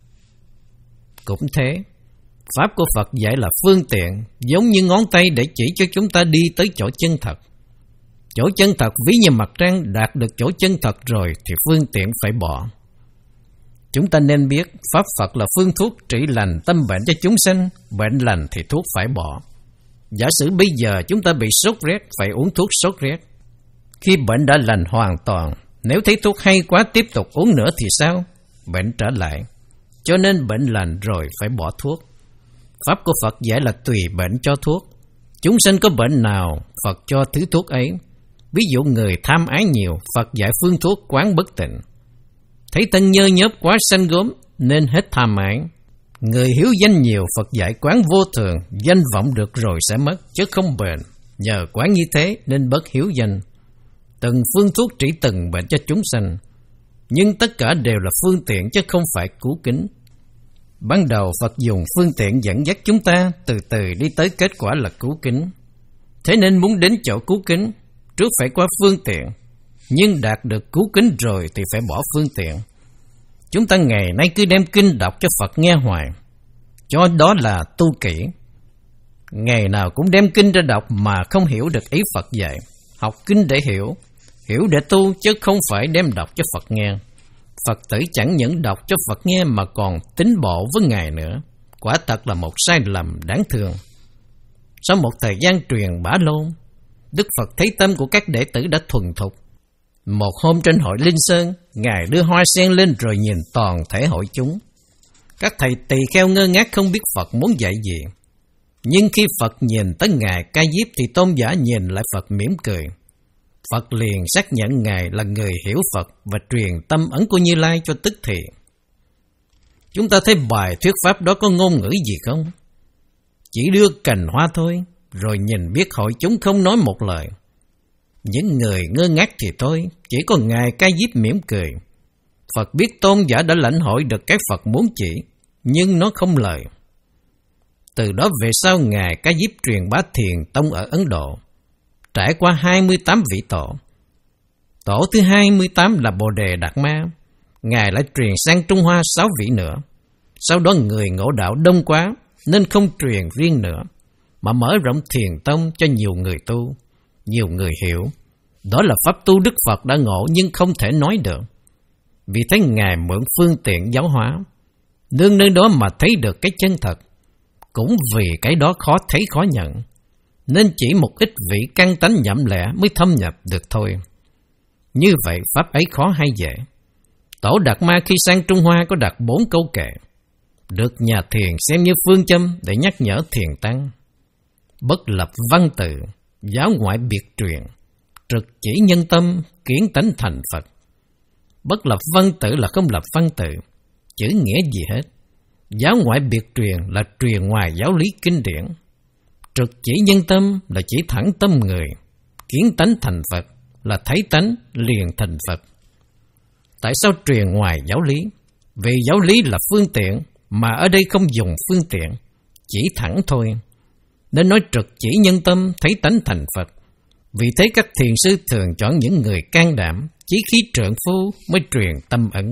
Cũng thế, Pháp của Phật dạy là phương tiện, giống như ngón tay để chỉ cho chúng ta đi tới chỗ chân thật. Chỗ chân thật ví như mặt trăng, đạt được chỗ chân thật rồi thì phương tiện phải bỏ. Chúng ta nên biết Pháp Phật là phương thuốc trị lành tâm bệnh cho chúng sanh, bệnh lành thì thuốc phải bỏ. Giả sử bây giờ chúng ta bị sốt rét, phải uống thuốc sốt rét. Khi bệnh đã lành hoàn toàn, nếu thấy thuốc hay quá tiếp tục uống nữa thì sao? Bệnh trở lại. Cho nên bệnh lành rồi phải bỏ thuốc. Pháp của Phật dạy là tùy bệnh cho thuốc. Chúng sanh có bệnh nào, Phật cho thứ thuốc ấy. Ví dụ người tham ái nhiều, Phật dạy phương thuốc quán bất tịnh. Thấy thân nhơ nhớp quá sanh gốm, nên hết tham ái. Người hiếu danh nhiều, Phật dạy quán vô thường, danh vọng được rồi sẽ mất, chứ không bền. Nhờ quán như thế nên bớt hiếu danh. Từng phương thuốc trị từng bệnh cho chúng sanh, nhưng tất cả đều là phương tiện chứ không phải cứu kính. Ban đầu Phật dùng phương tiện dẫn dắt chúng ta từ từ đi tới kết quả là cứu kính. Thế nên muốn đến chỗ cứu kính, trước phải qua phương tiện, nhưng đạt được cứu kính rồi thì phải bỏ phương tiện. Chúng ta ngày nay cứ đem kinh đọc cho Phật nghe hoài, cho đó là tu kỹ. Ngày nào cũng đem kinh ra đọc mà không hiểu được ý Phật dạy. Học kinh để hiểu, hiểu để tu chứ không phải đem đọc cho Phật nghe. Phật tử chẳng những đọc cho Phật nghe mà còn tín bộ với Ngài nữa. Quả thật là một sai lầm đáng thương. Sau một thời gian truyền bá lôn, Đức Phật thấy tâm của các đệ tử đã thuần thục. Một hôm trên hội Linh Sơn, Ngài đưa hoa sen lên rồi nhìn toàn thể hội chúng. Các thầy tỳ kheo ngơ ngác không biết Phật muốn dạy gì. Nhưng khi Phật nhìn tới Ngài Ca Diếp thì tôn giả nhìn lại Phật mỉm cười. Phật liền xác nhận Ngài là người hiểu Phật và truyền tâm ấn của Như Lai cho tức thì. Chúng ta thấy bài thuyết pháp đó có ngôn ngữ gì không? Chỉ đưa cành hoa thôi, rồi nhìn biết hội chúng không nói một lời. Những người ngơ ngác thì thôi, chỉ có Ngài Ca Diếp mỉm cười. Phật biết tôn giả đã lãnh hội được cái Phật muốn chỉ, nhưng nó không lời. Từ đó về sau Ngài Ca Diếp truyền bá thiền tông ở Ấn Độ, trải qua hai mươi tám vị tổ. Tổ thứ hai mươi tám là Bồ Đề Đạt Ma. Ngài lại truyền sang Trung Hoa sáu vị nữa. Sau đó người ngộ đạo đông quá nên không truyền riêng nữa, mà mở rộng thiền tông cho nhiều người tu, nhiều người hiểu. Đó là pháp tu Đức Phật đã ngộ nhưng không thể nói được. Vì thế Ngài mượn phương tiện giáo hóa, nương nơi đó mà thấy được cái chân thật. Cũng vì cái đó khó thấy khó nhận, nên chỉ một ít vị căn tánh nhậm lẽ mới thâm nhập được thôi. Như vậy pháp ấy khó hay dễ. Tổ Đạt Ma khi sang Trung Hoa có đặt bốn câu kệ, được nhà thiền xem như phương châm để nhắc nhở thiền tăng. Bất lập văn tự, giáo ngoại biệt truyền, trực chỉ nhân tâm, kiến tánh thành Phật. Bất lập văn tự là không lập văn tự, chữ nghĩa gì hết. Giáo ngoại biệt truyền là truyền ngoài giáo lý kinh điển. Trực chỉ nhân tâm là chỉ thẳng tâm người. Kiến tánh thành Phật là thấy tánh liền thành Phật. Tại sao truyền ngoài giáo lý? Vì giáo lý là phương tiện, mà ở đây không dùng phương tiện, chỉ thẳng thôi. Nên nói trực chỉ nhân tâm, thấy tánh thành Phật. Vì thế các thiền sư thường chọn những người can đảm, chí khí trượng phu mới truyền tâm ấn.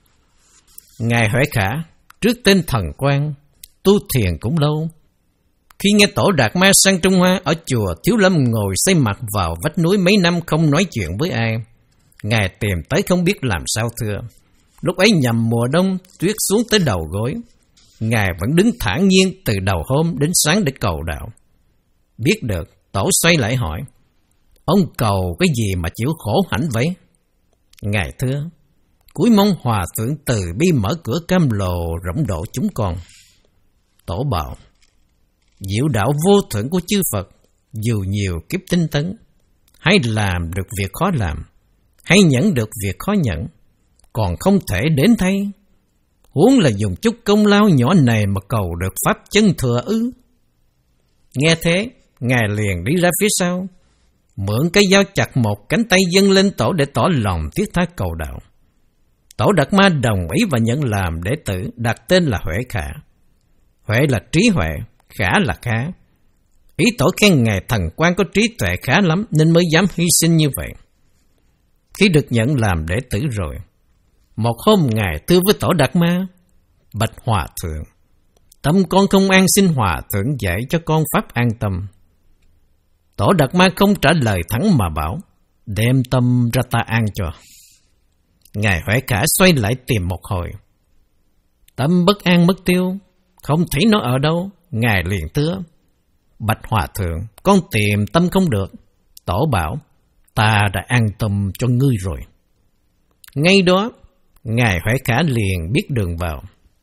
Ngài Huệ Khả, trước tên Thần Quang, tu thiền cũng lâu. Khi nghe Tổ Đạt Ma sang Trung Hoa, ở chùa Thiếu Lâm ngồi xây mặt vào vách núi mấy năm không nói chuyện với ai. Ngài tìm tới không biết làm sao thưa. Lúc ấy nhằm mùa đông, tuyết xuống tới đầu gối. Ngài vẫn đứng thản nhiên từ đầu hôm đến sáng để cầu đạo. Biết được, Tổ xoay lại hỏi, ông cầu cái gì mà chịu khổ hạnh vậy? Ngài thưa, cúi mong Hòa Thượng từ bi mở cửa cam lồ rộng độ chúng con. Tổ bảo, diệu đạo vô thượng của chư Phật, dù nhiều kiếp tinh tấn, hay làm được việc khó làm, hay nhận được việc khó nhận, còn không thể đến thay. Huống là dùng chút công lao nhỏ này mà cầu được pháp chân thừa ư? Nghe thế, Ngài liền đi ra phía sau, mượn cái dao chặt một cánh tay dâng lên Tổ để tỏ lòng thiết tha cầu đạo. Tổ Đạt Ma đồng ý và nhận làm đệ tử, đặt tên là Huệ Khả. Huệ là trí huệ, Khả là khá. Ý Tổ khen Ngài thần quan có trí tuệ khá lắm nên mới dám hy sinh như vậy. Khi được nhận làm đệ tử rồi, một hôm Ngài thưa với Tổ Đạt Ma: Bạch Hòa Thượng, tâm con không an, xin Hòa Thượng dạy cho con pháp an tâm. Tổ Đạt Ma không trả lời thẳng mà bảo: Đem tâm ra ta an cho. Ngài Huệ Khả xoay lại tìm một hồi. Tâm bất an mất tiêu, không thấy nó ở đâu. Ngài liền thưa: Bạch Hòa Thượng, con tìm tâm không được. Tổ bảo: Ta đã an tâm cho ngươi rồi. Ngay đó, Ngài Huệ Khả liền biết đường vào.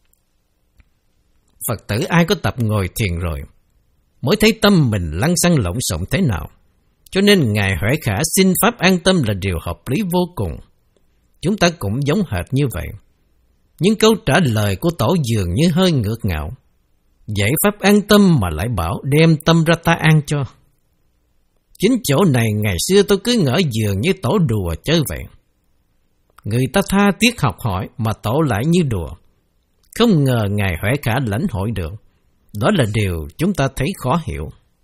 Phật tử ai có tập ngồi thiền rồi mới thấy tâm mình lăng xăng lộn xộn thế nào. Cho nên Ngài Huệ Khả xin pháp an tâm là điều hợp lý vô cùng. Chúng ta cũng giống hệt như vậy. Nhưng câu trả lời của Tổ dường như hơi ngược ngạo. Dạy pháp an tâm mà lại bảo đem tâm ra ta an cho. Chính chỗ này ngày xưa tôi cứ ngỡ dường như Tổ đùa chơi vậy. Người ta tha thiết học hỏi mà Tổ lại như đùa. Không ngờ Ngài Huệ Khả lãnh hội được. Đó là điều chúng ta thấy khó hiểu.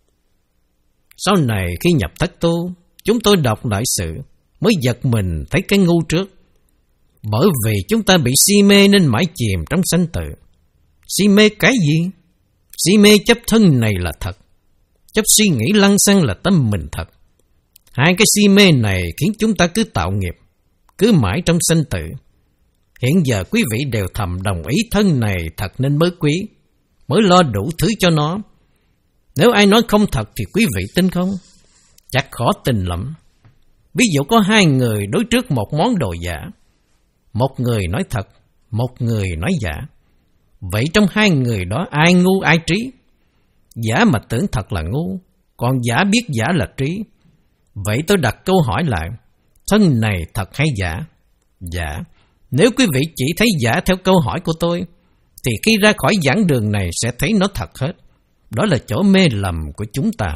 Sau này khi nhập thất tu, chúng tôi đọc lại sự mới giật mình thấy cái ngu trước. Bởi vì chúng ta bị si mê nên mãi chìm trong sanh tử. Si mê cái gì? Si mê chấp thân này là thật, chấp suy nghĩ lăng xăng là tâm mình thật. Hai cái si mê này khiến chúng ta cứ tạo nghiệp, cứ mãi trong sanh tử. Hiện giờ quý vị đều thầm đồng ý thân này thật nên mới quý, mới lo đủ thứ cho nó. Nếu ai nói không thật thì quý vị tin không? Chắc khó tin lắm. Ví dụ có hai người đối trước một món đồ giả. Một người nói thật, một người nói giả. Vậy trong hai người đó ai ngu ai trí? Giả mà tưởng thật là ngu, còn giả biết giả là trí. Vậy tôi đặt câu hỏi lại, thân này thật hay giả? Giả. Nếu quý vị chỉ thấy giả theo câu hỏi của tôi, thì khi ra khỏi giảng đường này sẽ thấy nó thật hết. Đó là chỗ mê lầm của chúng ta.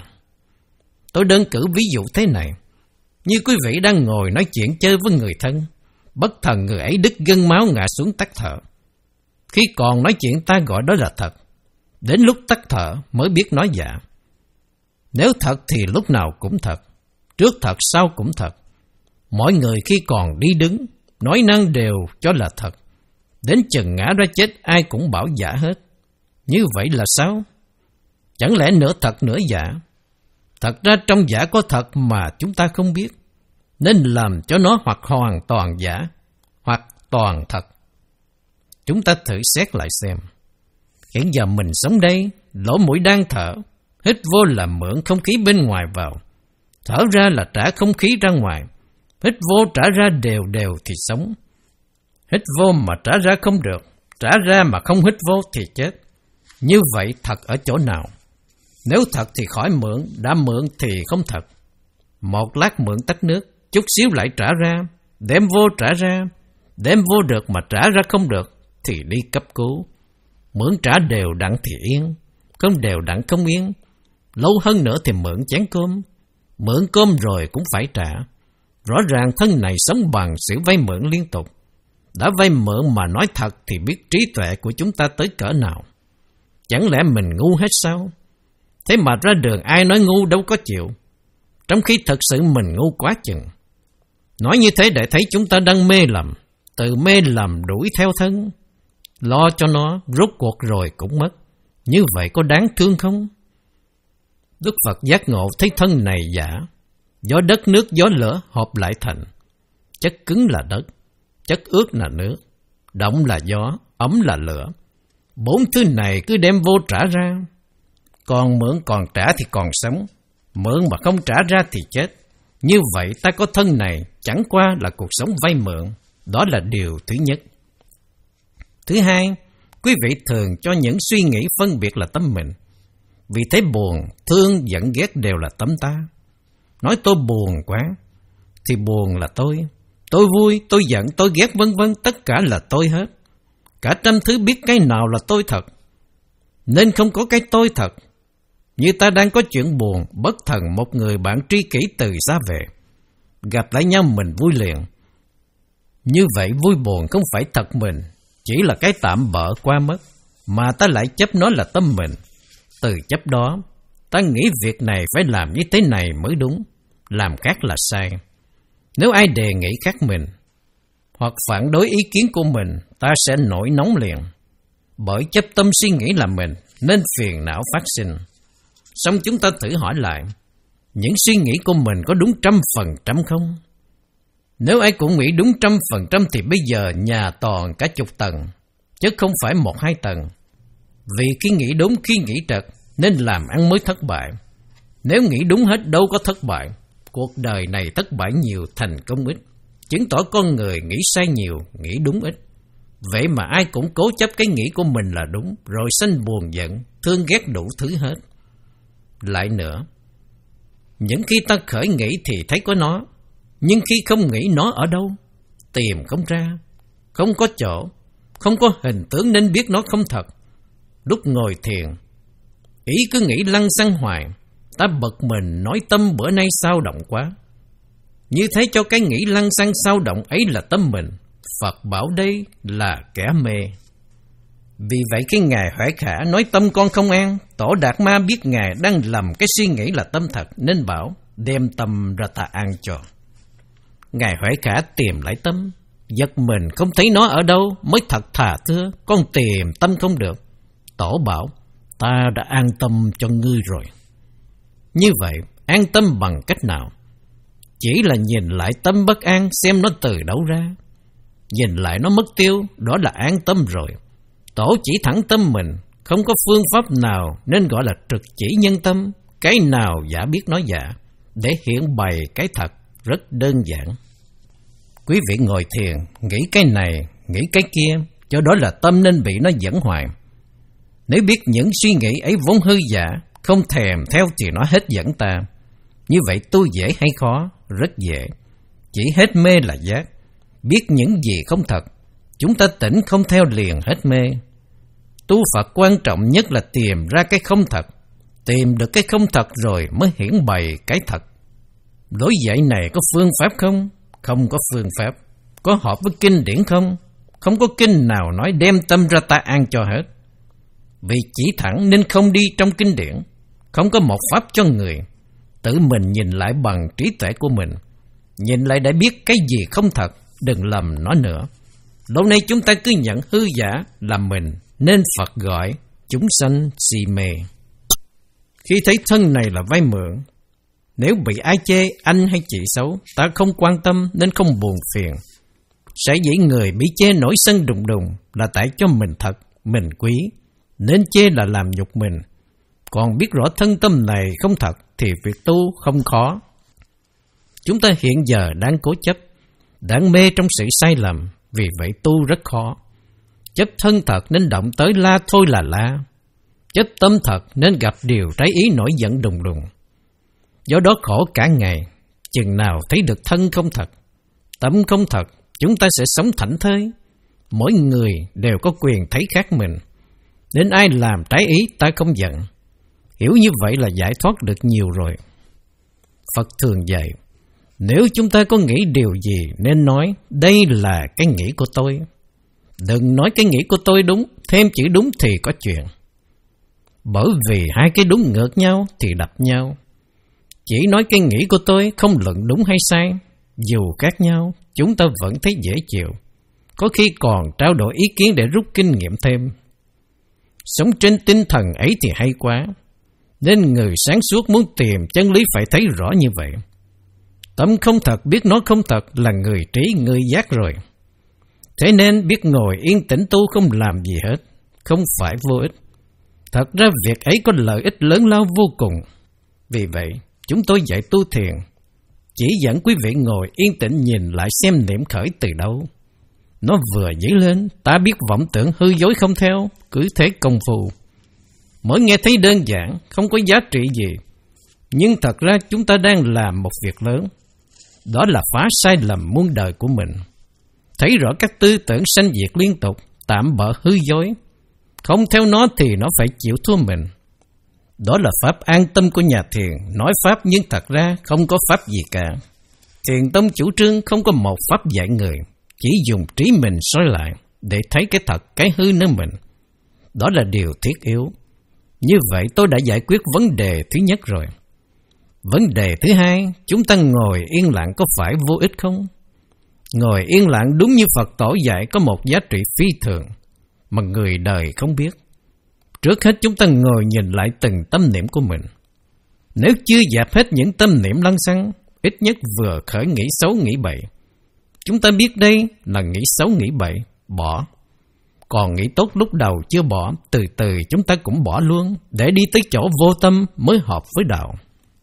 Tôi đơn cử ví dụ thế này. Như quý vị đang ngồi nói chuyện chơi với người thân, bất thần người ấy đứt gân máu ngã xuống tắt thở. Khi còn nói chuyện ta gọi đó là thật, đến lúc tắt thở mới biết nói giả. Nếu thật thì lúc nào cũng thật, trước thật sau cũng thật. Mọi người khi còn đi đứng, nói năng đều cho là thật, đến chừng ngã ra chết ai cũng bảo giả hết. Như vậy là sao? Chẳng lẽ nửa thật nửa giả? Thật ra trong giả có thật mà chúng ta không biết, nên làm cho nó hoặc hoàn toàn giả, hoặc toàn thật. Chúng ta thử xét lại xem. Hiện giờ mình sống đây, lỗ mũi đang thở, hít vô là mượn không khí bên ngoài vào, thở ra là trả không khí ra ngoài, hít vô trả ra đều đều thì sống. Hít vô mà trả ra không được, trả ra mà không hít vô thì chết. Như vậy thật ở chỗ nào? Nếu thật thì khỏi mượn, đã mượn thì không thật. Một lát mượn tắt nước, chút xíu lại trả ra, đem vô trả ra, đem vô được mà trả ra không được thì đi cấp cứu. Mượn trả đều đặn thì yên, không đều đặn không yên. Lâu hơn nữa thì mượn chén cơm, mượn cơm rồi cũng phải trả. Rõ ràng thân này sống bằng sự vay mượn liên tục. Đã vay mượn mà nói thật thì biết trí tuệ của chúng ta tới cỡ nào. Chẳng lẽ mình ngu hết sao? Thế mà ra đường ai nói ngu đâu có chịu, trong khi thật sự mình ngu quá chừng. Nói như thế để thấy chúng ta đang mê lầm, từ mê lầm đuổi theo thân, lo cho nó rốt cuộc rồi cũng mất. Như vậy có đáng thương không? Đức Phật giác ngộ thấy thân này giả, do đất nước gió lửa hợp lại thành. Chất cứng là đất, chất ướt là nước, động là gió, ấm là lửa. Bốn thứ này cứ đem vô trả ra. Còn mượn còn trả thì còn sống, mượn mà không trả ra thì chết. Như vậy ta có thân này chẳng qua là cuộc sống vay mượn. Đó là điều thứ nhất. Thứ hai, quý vị thường cho những suy nghĩ phân biệt là tâm mình. Vì thế buồn, thương, giận ghét đều là tâm ta. Nói tôi buồn quá thì buồn là tôi, tôi vui, tôi giận, tôi ghét vân vân, tất cả là tôi hết. cả trăm thứ biết cái nào là tôi thật, nên không có cái tôi thật. Như ta đang có chuyện buồn, bất thần một người bạn tri kỷ từ xa về, gặp lại nhau mình vui liền. Như vậy vui buồn không phải thật mình, chỉ là cái tạm bợ qua mất, mà ta lại chấp nó là tâm mình. Từ chấp đó, ta nghĩ việc này phải làm như thế này mới đúng, làm khác là sai. Nếu ai đề nghị khác mình, hoặc phản đối ý kiến của mình, ta sẽ nổi nóng liền. Bởi chấp tâm suy nghĩ là mình, nên phiền não phát sinh. Xong chúng ta thử hỏi lại, những suy nghĩ của mình có đúng trăm phần trăm không? Nếu ai cũng nghĩ đúng trăm phần trăm thì bây giờ nhà toàn cả chục tầng, chứ không phải một hai tầng. Vì khi nghĩ đúng khi nghĩ trật, nên làm ăn mới thất bại. Nếu nghĩ đúng hết đâu có thất bại. Cuộc đời này thất bại nhiều, thành công ít, chứng tỏ con người nghĩ sai nhiều, nghĩ đúng ít. Vậy mà ai cũng cố chấp cái nghĩ của mình là đúng, rồi sanh buồn giận, thương ghét đủ thứ hết. Lại nữa, những khi ta khởi nghĩ thì thấy có nó, nhưng khi không nghĩ nó ở đâu, tìm không ra, không có chỗ, không có hình tướng nên biết nó không thật. Lúc ngồi thiền, ý cứ nghĩ lăng xăng hoài, ta bật mình nói tâm bữa nay sao động quá. Như thế cho cái nghĩ lăng xăng sao động ấy là tâm mình, Phật bảo đây là kẻ mê. Vì vậy khi Ngài Huệ Khả nói tâm con không an, Tổ Đạt Ma biết Ngài đang lầm cái suy nghĩ là tâm thật, nên bảo đem tâm ra ta an cho. Ngài Huệ Khả tìm lại tâm, giật mình không thấy nó ở đâu, mới thật thà thưa, con tìm tâm không được. Tổ bảo, ta đã an tâm cho ngươi rồi. Như vậy, an tâm bằng cách nào? Chỉ là nhìn lại tâm bất an xem nó từ đâu ra. Nhìn lại nó mất tiêu, đó là an tâm rồi. Tổ chỉ thẳng tâm mình, không có phương pháp nào nên gọi là trực chỉ nhân tâm. Cái nào giả biết nói giả, để hiện bày cái thật rất đơn giản. Quý vị ngồi thiền, nghĩ cái này, nghĩ cái kia, cho đó là tâm nên bị nó dẫn hoài. Nếu biết những suy nghĩ ấy vốn hư giả, không thèm theo thì nó hết dẫn ta. Như vậy tu dễ hay khó? Rất dễ. Chỉ hết mê là giác. Biết những gì không thật, chúng ta tỉnh không theo liền hết mê. Tu Phật quan trọng nhất là tìm ra cái không thật. Tìm được cái không thật rồi mới hiển bày cái thật. Lối dạy này có phương pháp không? Không có phương pháp. Có hợp với kinh điển không? Không có kinh nào nói đem tâm ra ta an cho hết. Vì chỉ thẳng nên không đi trong kinh điển. Không có một pháp cho người. Tự mình nhìn lại bằng trí tuệ của mình. Nhìn lại để biết cái gì không thật, đừng lầm nó nữa. Lâu nay chúng ta cứ nhận hư giả là mình, nên Phật gọi chúng sanh si mê. Khi thấy thân này là vay mượn, nếu bị ai chê anh hay chị xấu, ta không quan tâm nên không buồn phiền. Sở dĩ người bị chê nổi sân đùng đùng là tại cho mình thật, mình quý, nên chê là làm nhục mình. Còn biết rõ thân tâm này không thật thì việc tu không khó. Chúng ta hiện giờ đang cố chấp, đang mê trong sự sai lầm, vì vậy tu rất khó. Chấp thân thật nên động tới la thôi là la. Chấp tâm thật nên gặp điều trái ý nổi giận đùng đùng. Do đó khổ cả ngày, chừng nào thấy được thân không thật, tâm không thật, chúng ta sẽ sống thảnh thơi. Mỗi người đều có quyền thấy khác mình, nên ai làm trái ý ta không giận. Hiểu như vậy là giải thoát được nhiều rồi. Phật thường dạy, nếu chúng ta có nghĩ điều gì nên nói, đây là cái nghĩ của tôi. Đừng nói cái nghĩ của tôi đúng, thêm chữ đúng thì có chuyện. Bởi vì hai cái đúng ngược nhau thì đập nhau. Chỉ nói cái nghĩ của tôi không luận đúng hay sai. Dù khác nhau, chúng ta vẫn thấy dễ chịu. Có khi còn trao đổi ý kiến để rút kinh nghiệm thêm. Sống trên tinh thần ấy thì hay quá. Nên người sáng suốt muốn tìm chân lý phải thấy rõ như vậy. Tâm không thật biết nó không thật là người trí người giác rồi. Thế nên biết ngồi yên tĩnh tu không làm gì hết, không phải vô ích. Thật ra việc ấy có lợi ích lớn lao vô cùng. Vì vậy, chúng tôi dạy tu thiền, chỉ dẫn quý vị ngồi yên tĩnh nhìn lại xem niệm khởi từ đâu. Nó vừa dấy lên, ta biết vọng tưởng hư dối không theo, cứ thế công phu. Mới nghe thấy đơn giản, không có giá trị gì. Nhưng thật ra chúng ta đang làm một việc lớn. Đó là phá sai lầm muôn đời của mình. Thấy rõ các tư tưởng sanh diệt liên tục, tạm bợ hư dối. Không theo nó thì nó phải chịu thua mình. Đó là pháp an tâm của nhà thiền. Nói pháp nhưng thật ra không có pháp gì cả. Thiền tông chủ trương không có một pháp dạy người, chỉ dùng trí mình soi lại để thấy cái thật cái hư nơi mình. Đó là điều thiết yếu. Như vậy tôi đã giải quyết vấn đề thứ nhất rồi. Vấn đề thứ hai, chúng ta ngồi yên lặng có phải vô ích không? Ngồi yên lặng đúng như Phật tổ dạy có một giá trị phi thường mà người đời không biết. Trước hết chúng ta ngồi nhìn lại từng tâm niệm của mình. Nếu chưa dẹp hết những tâm niệm lăng xăng, ít nhất vừa khởi nghĩ xấu nghĩ bậy, chúng ta biết đây là nghĩ xấu nghĩ bậy, bỏ. Còn nghĩ tốt lúc đầu chưa bỏ, từ từ chúng ta cũng bỏ luôn, để đi tới chỗ vô tâm mới hợp với đạo.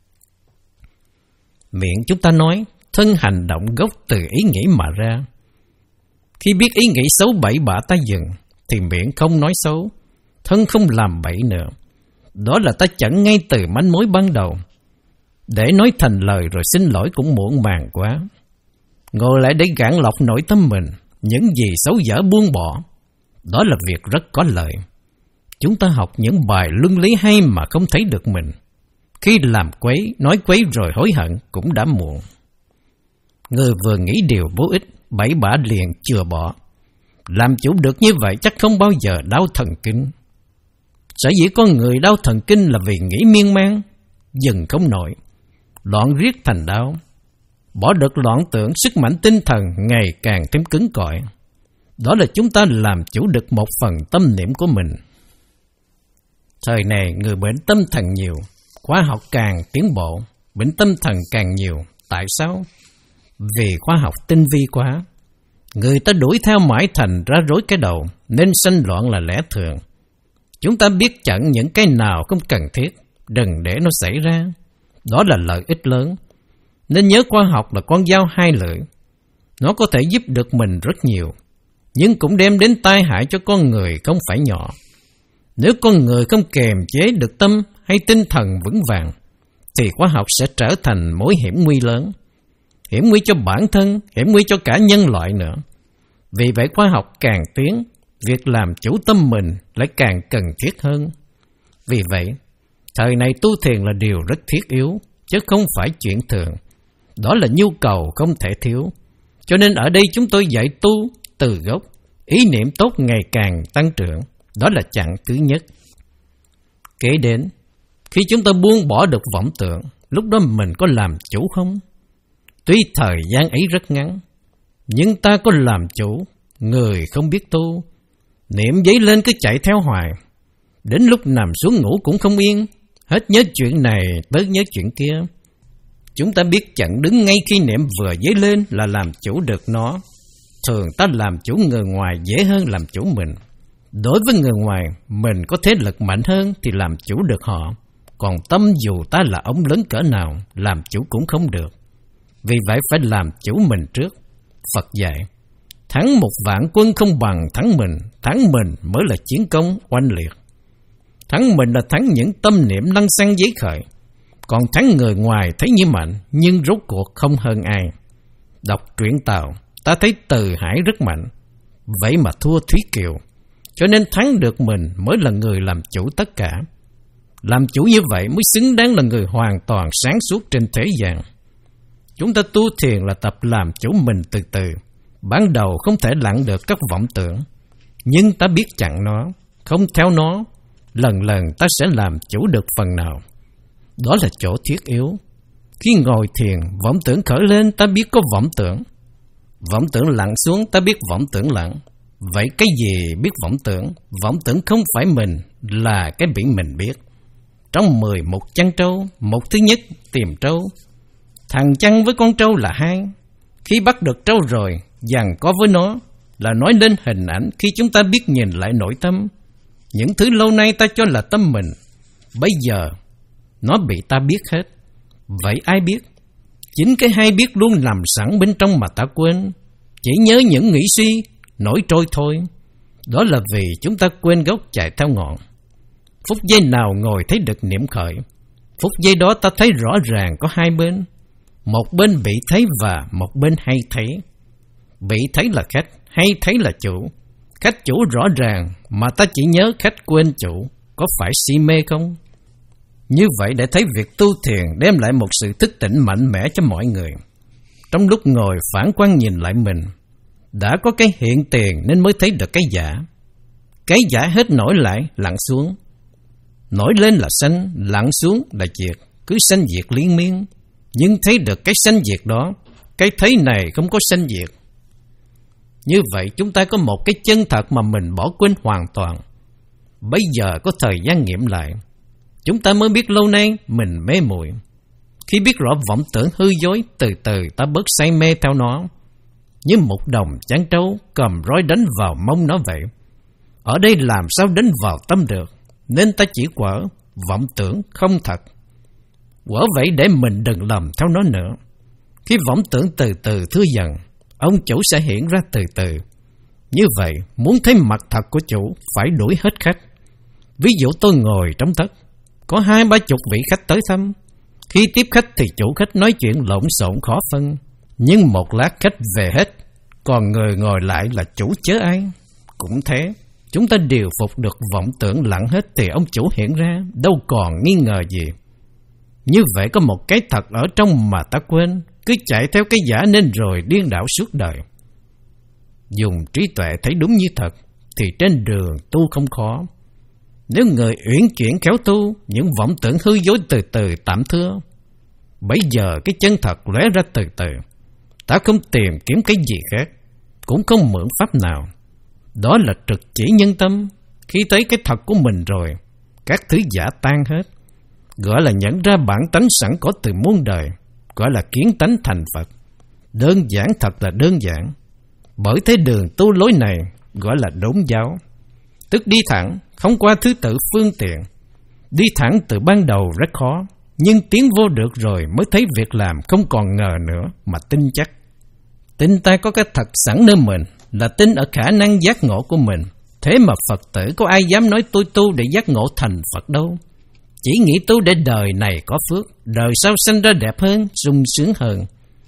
Miệng chúng ta nói, thân hành động gốc từ ý nghĩ mà ra. Khi biết ý nghĩ xấu bậy bạ ta dừng, thì miệng không nói xấu, thân không làm bậy nữa. Đó là ta chặn ngay từ manh mối ban đầu. Để nói thành lời rồi xin lỗi cũng muộn màng quá. Ngồi lại để gạn lọc nội tâm mình, những gì xấu dở buông bỏ. Đó là việc rất có lợi. Chúng ta học những bài luân lý hay mà không thấy được mình. Khi làm quấy, nói quấy rồi hối hận cũng đã muộn. Người vừa nghĩ điều vô ích, bậy bạ liền chừa bỏ. Làm chủ được như vậy chắc không bao giờ đau thần kinh. Sở dĩ con người đau thần kinh là vì nghĩ miên man, dừng không nổi, loạn riết thành đau. Bỏ được loạn tưởng, sức mạnh tinh thần ngày càng thêm cứng cỏi. Đó là chúng ta làm chủ được một phần tâm niệm của mình. Thời này người bệnh tâm thần nhiều, khoa học càng tiến bộ, bệnh tâm thần càng nhiều. Tại sao? Vì khoa học tinh vi quá. Người ta đuổi theo mãi thành ra rối cái đầu, nên sanh loạn là lẽ thường. Chúng ta biết chặn những cái nào không cần thiết, đừng để nó xảy ra. Đó là lợi ích lớn. Nên nhớ khoa học là con dao hai lưỡi. Nó có thể giúp được mình rất nhiều, nhưng cũng đem đến tai hại cho con người không phải nhỏ. Nếu con người không kềm chế được tâm hay tinh thần vững vàng, thì khoa học sẽ trở thành mối hiểm nguy lớn. Hiểm nguy cho bản thân, hiểm nguy cho cả nhân loại nữa. Vì vậy khoa học càng tiến, việc làm chủ tâm mình lại càng cần thiết hơn. Vì vậy, thời này tu thiền là điều rất thiết yếu, chứ không phải chuyện thường. Đó là nhu cầu không thể thiếu. Cho nên ở đây chúng tôi dạy tu từ gốc, ý niệm tốt ngày càng tăng trưởng. Đó là chặng thứ nhất. Kế đến, khi chúng ta buông bỏ được vọng tưởng, lúc đó mình có làm chủ không? Tuy thời gian ấy rất ngắn, nhưng ta có làm chủ. Người không biết tu, niệm dấy lên cứ chạy theo hoài, đến lúc nằm xuống ngủ cũng không yên, hết nhớ chuyện này tới nhớ chuyện kia. Chúng ta biết chặn đứng ngay khi niệm vừa dấy lên là làm chủ được nó. Thường ta làm chủ người ngoài dễ hơn làm chủ mình. Đối với người ngoài, mình có thế lực mạnh hơn thì làm chủ được họ. Còn tâm dù ta là ông lớn cỡ nào, làm chủ cũng không được. Vì vậy phải làm chủ mình trước. Phật dạy, thắng một vạn quân không bằng thắng mình. Thắng mình mới là chiến công oanh liệt. Thắng mình là thắng những tâm niệm lăng xăng giấy khởi. Còn thắng người ngoài thấy như mạnh, nhưng rốt cuộc không hơn ai. Đọc truyện Tào, ta thấy Từ Hải rất mạnh, vậy mà thua Thúy Kiều. Cho nên thắng được mình mới là người làm chủ tất cả. Làm chủ như vậy mới xứng đáng là người hoàn toàn sáng suốt trên thế gian. Chúng ta tu thiền là tập làm chủ mình từ từ. Ban đầu không thể lặng được các vọng tưởng, nhưng ta biết chặn nó, không theo nó. Lần lần ta sẽ làm chủ được phần nào. Đó là chỗ thiết yếu. Khi ngồi thiền, vọng tưởng khởi lên, ta biết có vọng tưởng. Vọng tưởng lặng xuống, ta biết vọng tưởng lặng. Vậy cái gì biết vọng tưởng? Vọng tưởng không phải mình, là cái biển mình biết. Trong mười một chăn trâu, một thứ nhất tìm trâu. Thằng chăn với con trâu là hai. Khi bắt được trâu rồi, giằng có với nó, là nói lên hình ảnh. Khi chúng ta biết nhìn lại nội tâm, những thứ lâu nay ta cho là tâm mình, bây giờ nó bị ta biết hết. Vậy ai biết? Chính cái hay biết luôn nằm sẵn bên trong mà ta quên. Chỉ nhớ những nghĩ suy nổi trôi thôi. Đó là vì chúng ta quên gốc chạy theo ngọn. Phút giây nào ngồi thấy được niệm khởi, phút giây đó ta thấy rõ ràng có hai bên. Một bên bị thấy và một bên hay thấy. Bị thấy là khách, hay thấy là chủ. khách chủ rõ ràng mà ta chỉ nhớ khách quên chủ, có phải si mê không? Như vậy để thấy việc tu thiền đem lại một sự thức tỉnh mạnh mẽ cho mọi người. Trong lúc ngồi phản quan nhìn lại mình, đã có cái hiện tiền nên mới thấy được cái giả. Cái giả hết nổi lại lặn xuống. Nổi lên là sanh, lặn xuống là diệt, cứ sanh diệt liên miên. Nhưng thấy được cái sanh diệt đó, cái thấy này không có sanh diệt. Như vậy chúng ta có một cái chân thật mà mình bỏ quên hoàn toàn. Bây giờ có thời gian nghiệm lại, chúng ta mới biết lâu nay mình mê muội. Khi biết rõ vọng tưởng hư dối, từ từ ta bớt say mê theo nó. Như một đồng chăn trâu cầm roi đánh vào mông nó vậy. Ở đây làm sao đánh vào tâm được, nên ta chỉ quở vọng tưởng không thật. Quở vậy để mình đừng lầm theo nó nữa. Khi vọng tưởng từ từ thưa dần, ông chủ sẽ hiện ra từ từ. Như vậy, muốn thấy mặt thật của chủ, phải đuổi hết khách. Ví dụ tôi ngồi trong thất, có hai ba chục vị khách tới thăm. Khi tiếp khách thì chủ khách nói chuyện lộn xộn khó phân. Nhưng một lát khách về hết, còn người ngồi lại là chủ chớ ai. Cũng thế, chúng ta điều phục được vọng tưởng lặng hết thì ông chủ hiện ra, đâu còn nghi ngờ gì. Như vậy có một cái thật ở trong mà ta quên, cứ chạy theo cái giả nên rồi điên đảo suốt đời. Dùng trí tuệ thấy đúng như thật, thì trên đường tu không khó. Nếu người uyển chuyển khéo tu, những vọng tưởng hư dối từ từ tạm thưa. Bây giờ cái chân thật lóe ra từ từ. Ta không tìm kiếm cái gì khác, cũng không mượn pháp nào. Đó là trực chỉ nhân tâm. Khi thấy cái thật của mình rồi, các thứ giả tan hết. Gọi là nhận ra bản tánh sẵn có từ muôn đời, gọi là kiến tánh thành Phật. Đơn giản thật là đơn giản. Bởi thế đường tu lối này gọi là đốn giáo, tức đi thẳng, không qua thứ tự phương tiện. Đi thẳng từ ban đầu rất khó, nhưng tiến vô được rồi mới thấy việc làm không còn ngờ nữa mà tin chắc. Tin ta có cái thật sẵn nơi mình, là tin ở khả năng giác ngộ của mình. Thế mà Phật tử có ai dám nói tôi tu để giác ngộ thành Phật đâu. Chỉ nghĩ tu để đời này có phước, đời sau sanh ra đẹp hơn, sung sướng hơn.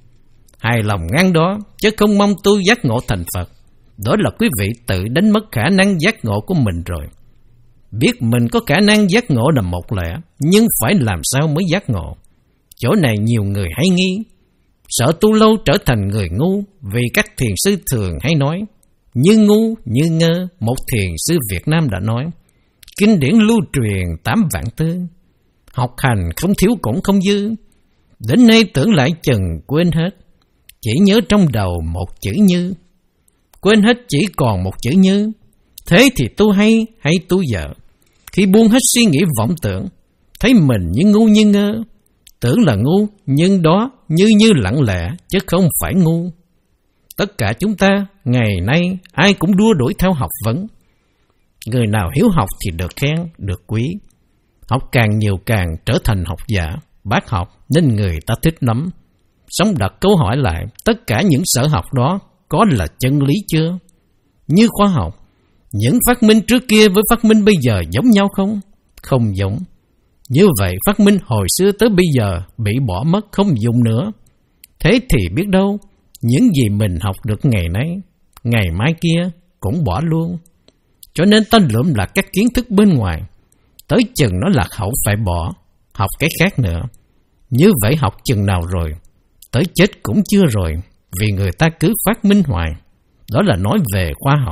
Hài lòng ngang đó, chứ không mong tu giác ngộ thành Phật. Đó là quý vị tự đánh mất khả năng giác ngộ của mình rồi. Biết mình có khả năng giác ngộ là một lẽ, nhưng phải làm sao mới giác ngộ. Chỗ này nhiều người hay nghi, sợ tu lâu trở thành người ngu, vì các thiền sư thường hay nói, như ngu như ngơ. Một thiền sư Việt Nam đã nói, kinh điển lưu truyền tám vạn tư, học hành không thiếu cũng không dư. Đến nay tưởng lại chừng quên hết, chỉ nhớ trong đầu một chữ như. Quên hết chỉ còn một chữ như. Thế thì tu hay hay tu dở. Khi buông hết suy nghĩ vọng tưởng, thấy mình như ngu như ngơ. Tưởng là ngu, nhưng đó như như lặng lẽ, chứ không phải ngu. Tất cả chúng ta, ngày nay, ai cũng đua đuổi theo học vấn. Người nào hiếu học thì được khen, được quý. Học càng nhiều càng trở thành học giả, bác học nên người ta thích lắm. Sống đặt câu hỏi lại, tất cả những sở học đó có là chân lý chưa? Như khoa học, những phát minh trước kia với phát minh bây giờ giống nhau không? Không giống. Như vậy phát minh hồi xưa tới bây giờ bị bỏ mất không dùng nữa. Thế thì biết đâu, những gì mình học được ngày nay, ngày mai kia cũng bỏ luôn. Cho nên ta lượm là các kiến thức bên ngoài, tới chừng nó lạc hậu phải bỏ, học cái khác nữa. Như vậy học chừng nào rồi, tới chết cũng chưa rồi, vì người ta cứ phát minh hoài. Đó là nói về khoa học.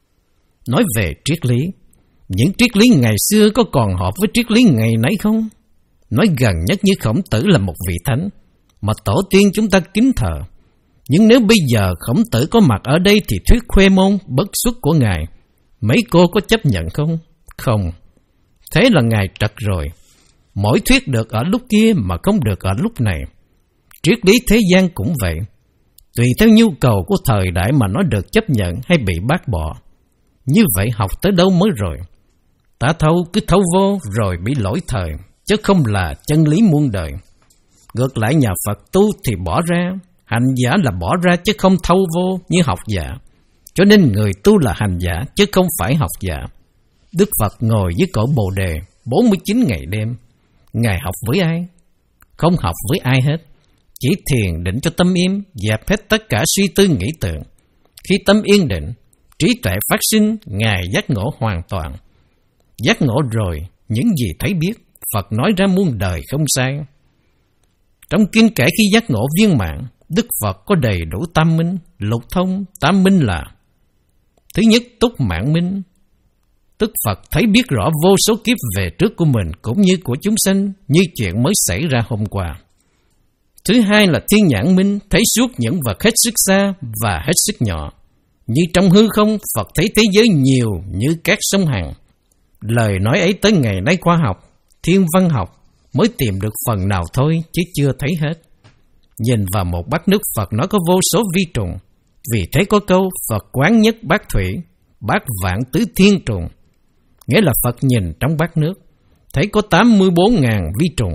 Nói về triết lý, những triết lý ngày xưa có còn hợp với triết lý ngày nay không? Nói gần nhất như Khổng Tử là một vị thánh mà tổ tiên chúng ta kính thờ. Nhưng nếu bây giờ Khổng Tử có mặt ở đây thì thuyết khuê môn bất xuất của Ngài, mấy cô có chấp nhận không? Không. Thế là Ngài trật rồi. Mỗi thuyết được ở lúc kia mà không được ở lúc này. Triết lý thế gian cũng vậy. Tùy theo nhu cầu của thời đại mà nó được chấp nhận hay bị bác bỏ. Như vậy học tới đâu mới rồi? Ta thâu cứ thâu vô rồi bị lỗi thời, chứ không là chân lý muôn đời. Ngược lại nhà Phật tu thì bỏ ra, hành giả là bỏ ra chứ không thâu vô như học giả. Cho nên người tu là hành giả chứ không phải học giả. Đức Phật ngồi dưới cội Bồ Đề bốn mươi chín ngày đêm. Ngài học với ai? Không học với ai hết. Chỉ thiền định cho tâm im, dẹp hết tất cả suy tư nghĩ tưởng. Khi tâm yên định, trí tuệ phát sinh, Ngài giác ngộ hoàn toàn. Giác ngộ rồi, những gì thấy biết, Phật nói ra muôn đời không sai. Trong kinh kể khi giác ngộ viên mãn, Đức Phật có đầy đủ tam minh, lục thông. Tam minh là: thứ nhất, túc mạng minh, tức Phật thấy biết rõ vô số kiếp về trước của mình cũng như của chúng sanh, như chuyện mới xảy ra hôm qua. Thứ hai là thiên nhãn minh, thấy suốt những vật hết sức xa và hết sức nhỏ. Như trong hư không, Phật thấy thế giới nhiều như các sông Hằng. Lời nói ấy tới ngày nay khoa học, thiên văn học mới tìm được phần nào thôi, chứ chưa thấy hết. Nhìn vào một bát nước, Phật nói có vô số vi trùng. Vì thế có câu Phật quán nhất bát thủy, bát vạn tứ thiên trùng. Nghĩa là Phật nhìn trong bát nước, thấy có tám mươi bốn ngàn vi trùng.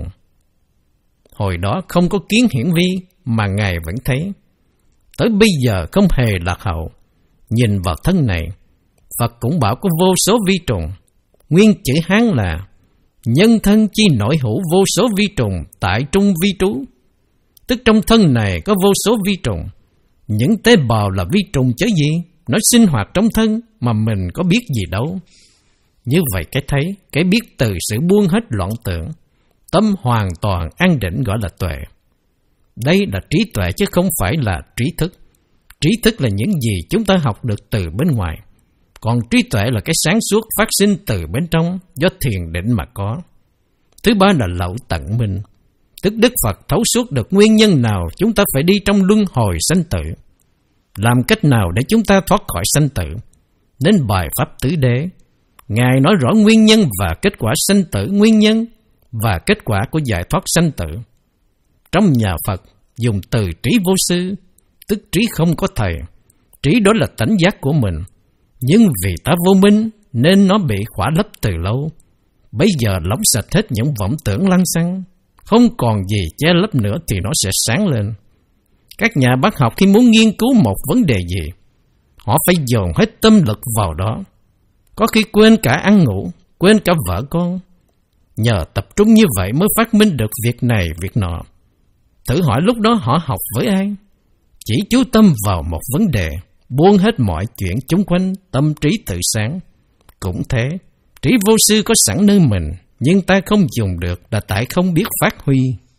Hồi đó không có kiến hiển vi, mà Ngài vẫn thấy. Tới bây giờ không hề lạc hậu. Nhìn vào thân này, Phật cũng bảo có vô số vi trùng. Nguyên chữ Hán là: nhân thân chi nội hữu vô số vi trùng, tại trung vi trú. Tức trong thân này có vô số vi trùng. Những tế bào là vi trùng chứ gì? Nó sinh hoạt trong thân mà mình có biết gì đâu. Như vậy cái thấy, cái biết từ sự buông hết loạn tưởng, tâm hoàn toàn an định gọi là tuệ. Đây là trí tuệ chứ không phải là trí thức. Trí thức là những gì chúng ta học được từ bên ngoài. Còn trí tuệ là cái sáng suốt phát sinh từ bên trong, do thiền định mà có. Thứ ba là lậu tận minh, tức Đức Phật thấu suốt được nguyên nhân nào chúng ta phải đi trong luân hồi sanh tử. Làm cách nào để chúng ta thoát khỏi sanh tử? Đến bài Pháp Tứ Đế, Ngài nói rõ nguyên nhân và kết quả sanh tử, nguyên nhân và kết quả của giải thoát sanh tử. Trong nhà Phật dùng từ trí vô sư, tức trí không có thầy. Trí đó là tánh giác của mình, nhưng vì ta vô minh nên nó bị khỏa lấp từ lâu. Bây giờ lóng sạch hết những vọng tưởng lăng xăng, không còn gì che lấp nữa thì nó sẽ sáng lên. Các nhà bác học khi muốn nghiên cứu một vấn đề gì, họ phải dồn hết tâm lực vào đó. Có khi quên cả ăn ngủ, quên cả vợ con. Nhờ tập trung như vậy mới phát minh được việc này, việc nọ. Thử hỏi lúc đó họ học với ai? Chỉ chú tâm vào một vấn đề, buông hết mọi chuyện chung quanh, tâm trí tự sáng. Cũng thế, trí vô sư có sẵn nơi mình, nhưng ta không dùng được là tại không biết phát huy.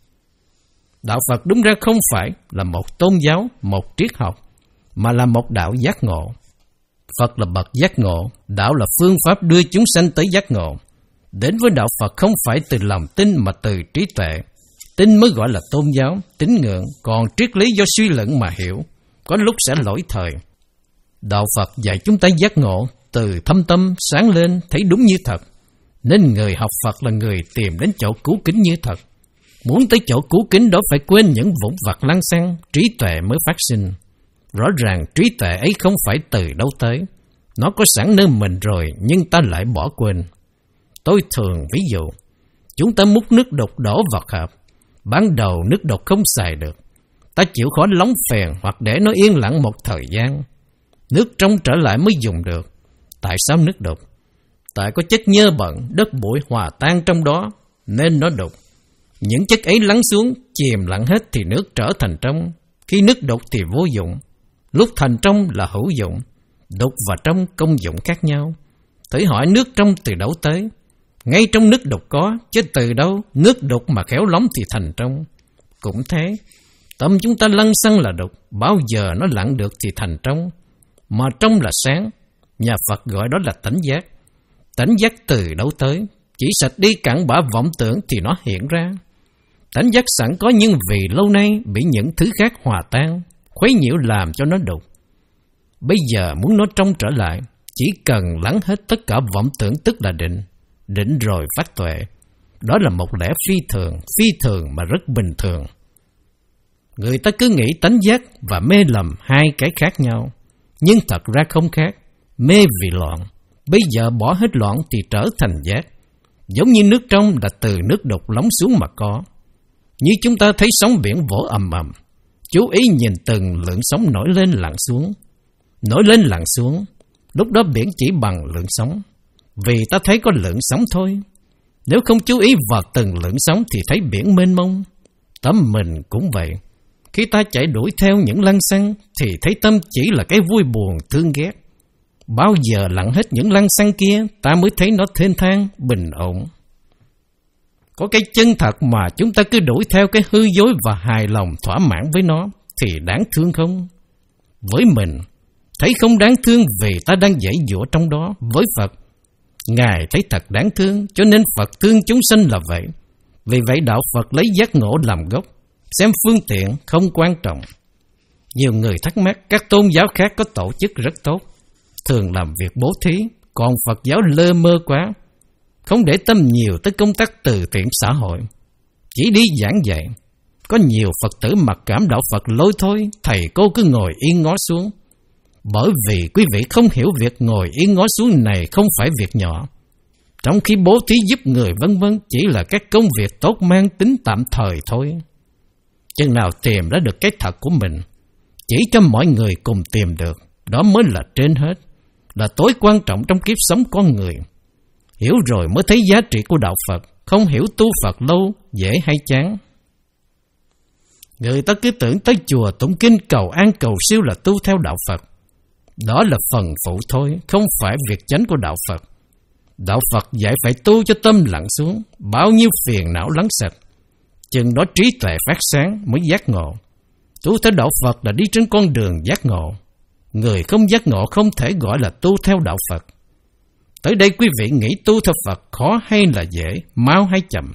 Đạo Phật đúng ra không phải là một tôn giáo, một triết học, mà là một đạo giác ngộ. Phật là bậc giác ngộ, đạo là phương pháp đưa chúng sanh tới giác ngộ. Đến với đạo Phật không phải từ lòng tin mà từ trí tuệ. Tin mới gọi là tôn giáo, tín ngưỡng, còn triết lý do suy luận mà hiểu, có lúc sẽ lỗi thời. Đạo Phật dạy chúng ta giác ngộ, từ thâm tâm sáng lên thấy đúng như thật. Nên người học Phật là người tìm đến chỗ cứu kính như thật. Muốn tới chỗ cứu kính đó phải quên những vụn vặt lăng xăng, trí tuệ mới phát sinh. Rõ ràng trí tuệ ấy không phải từ đâu tới. Nó có sẵn nơi mình rồi nhưng ta lại bỏ quên. Tôi thường ví dụ, chúng ta múc nước đục đổ vào hộp. Ban đầu nước đục không xài được. Ta chịu khó lóng phèn hoặc để nó yên lặng một thời gian. Nước trong trở lại mới dùng được. Tại sao nước đục? Tại có chất nhơ bẩn, đất bụi hòa tan trong đó, nên nó đục. Những chất ấy lắng xuống, chìm lặng hết thì nước trở thành trong. Khi nước đục thì vô dụng. Lúc thành trong là hữu dụng. Đục và trong công dụng khác nhau. Thử hỏi nước trong từ đâu tới? Ngay trong nước đục có, chứ từ đâu nước đục mà khéo lắm thì thành trong. Cũng thế, tâm chúng ta lăng xăng là đục, bao giờ nó lặng được thì thành trong. Mà trong là sáng, nhà Phật gọi đó là tánh giác. Tánh giác từ đâu tới? Chỉ sạch đi cặn bã vọng tưởng thì nó hiện ra. Tánh giác sẵn có nhưng vì lâu nay bị những thứ khác hòa tan, khuấy nhiễu làm cho nó đục. Bây giờ muốn nó trong trở lại, chỉ cần lắng hết tất cả vọng tưởng tức là định. Định rồi phát tuệ. Đó là một lẽ phi thường, phi thường mà rất bình thường. Người ta cứ nghĩ tánh giác và mê lầm hai cái khác nhau, nhưng thật ra không khác. Mê vì loạn, bây giờ bỏ hết loạn thì trở thành giác. Giống như nước trong là từ nước đục lóng xuống mà có. Như chúng ta thấy sóng biển vỗ ầm ầm, chú ý nhìn từng lượng sóng nổi lên lặn xuống. Nổi lên lặn xuống, lúc đó biển chỉ bằng lượng sóng. Vì ta thấy có lượng sóng thôi. Nếu không chú ý vào từng lượng sóng thì thấy biển mênh mông. Tâm mình cũng vậy. Khi ta chạy đuổi theo những lăng xăng thì thấy tâm chỉ là cái vui buồn thương ghét. Bao giờ lặn hết những lăng xăng kia, ta mới thấy nó thênh thang, bình ổn. Có cái chân thật mà chúng ta cứ đuổi theo cái hư dối và hài lòng thỏa mãn với nó, thì đáng thương không? Với mình, thấy không đáng thương vì ta đang giãy giụa trong đó. Với Phật, Ngài thấy thật đáng thương, cho nên Phật thương chúng sanh là vậy. Vì vậy đạo Phật lấy giác ngộ làm gốc, xem phương tiện không quan trọng. Nhiều người thắc mắc các tôn giáo khác có tổ chức rất tốt, thường làm việc bố thí, còn Phật giáo lơ mơ quá, không để tâm nhiều tới công tác từ thiện xã hội, chỉ đi giảng dạy. Có nhiều Phật tử mặc cảm đạo Phật lôi thôi, thầy cô cứ ngồi yên ngó xuống. Bởi vì quý vị không hiểu việc ngồi yên ngó xuống này không phải việc nhỏ. Trong khi bố thí giúp người vân vân chỉ là các công việc tốt mang tính tạm thời thôi. Chừng nào tìm ra được cái thật của mình, chỉ cho mọi người cùng tìm được, đó mới là trên hết, là tối quan trọng trong kiếp sống con người. Hiểu rồi mới thấy giá trị của đạo Phật, không hiểu tu Phật lâu, dễ hay chán. Người ta cứ tưởng tới chùa tụng kinh cầu an cầu siêu là tu theo đạo Phật. Đó là phần phụ thôi, không phải việc chánh của đạo Phật. Đạo Phật dạy phải tu cho tâm lặng xuống, bao nhiêu phiền não lắng sạch, chừng đó trí tuệ phát sáng mới giác ngộ. Tu theo đạo Phật là đi trên con đường giác ngộ. Người không giác ngộ không thể gọi là tu theo đạo Phật. Tới đây quý vị nghĩ tu theo Phật khó hay là dễ, mau hay chậm?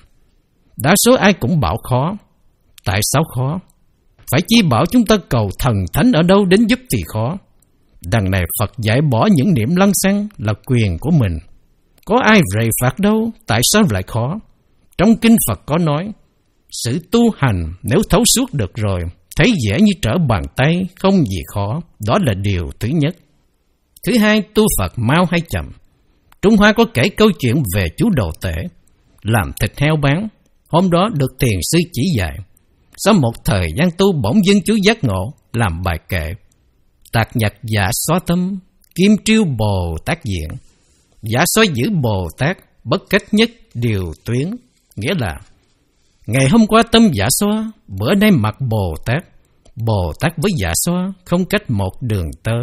Đa số ai cũng bảo khó. Tại sao khó? Phải chi bảo chúng ta cầu thần thánh ở đâu đến giúp thì khó. Đằng này Phật dạy bỏ những niệm lăng xăng là quyền của mình. Có ai rầy phạt đâu, tại sao lại khó? Trong kinh Phật có nói, sự tu hành nếu thấu suốt được rồi, thấy dễ như trở bàn tay, không gì khó. Đó là điều thứ nhất. Thứ hai, tu Phật mau hay chậm? Trung Hoa có kể câu chuyện về chú đồ tể, làm thịt heo bán. Hôm đó được thiền sư chỉ dạy. Sau một thời gian tu bỗng dưng chú giác ngộ, làm bài kệ. Tạc nhật giả xóa tâm, kim triêu Bồ Tát diện. Giả xóa giữ Bồ Tát, bất cách nhất điều tuyến. Nghĩa là, ngày hôm qua tâm giả xóa, bữa nay mặt Bồ Tát. Bồ Tát với giả xóa, không cách một đường tơ.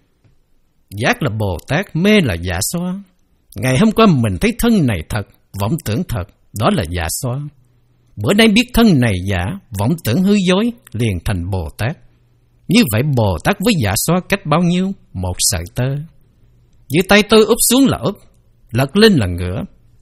Giác là Bồ Tát, mê là giả xóa. Ngày hôm qua mình thấy thân này thật, vọng tưởng thật, đó là giả xóa. Bữa nay biết thân này giả, vọng tưởng hư dối, liền thành Bồ Tát. Như vậy Bồ Tát với giả xóa cách bao nhiêu? Một sợi tơ. Như tay tôi úp xuống là úp, lật lên là ngửa.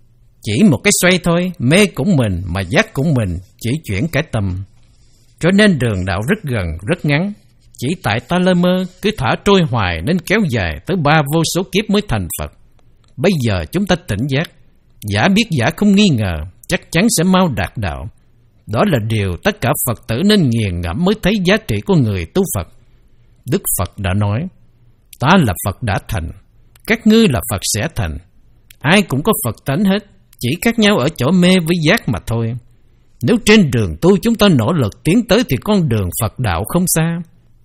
Chỉ một cái xoay thôi, mê cũng mình mà giác cũng mình, chỉ chuyển cái tâm. Cho nên đường đạo rất gần, rất ngắn. Chỉ tại ta lơ mơ, cứ thả trôi hoài nên kéo dài tới ba vô số kiếp mới thành Phật. Bây giờ chúng ta tỉnh giác, giả biết giả không nghi ngờ, chắc chắn sẽ mau đạt đạo. Đó là điều tất cả Phật tử nên nghiền ngẫm mới thấy giá trị của người tu Phật. Đức Phật đã nói, ta là Phật đã thành, các ngươi là Phật sẽ thành. Ai cũng có Phật tánh hết, chỉ khác nhau ở chỗ mê với giác mà thôi. Nếu trên đường tu chúng ta nỗ lực tiến tới thì con đường Phật đạo không xa.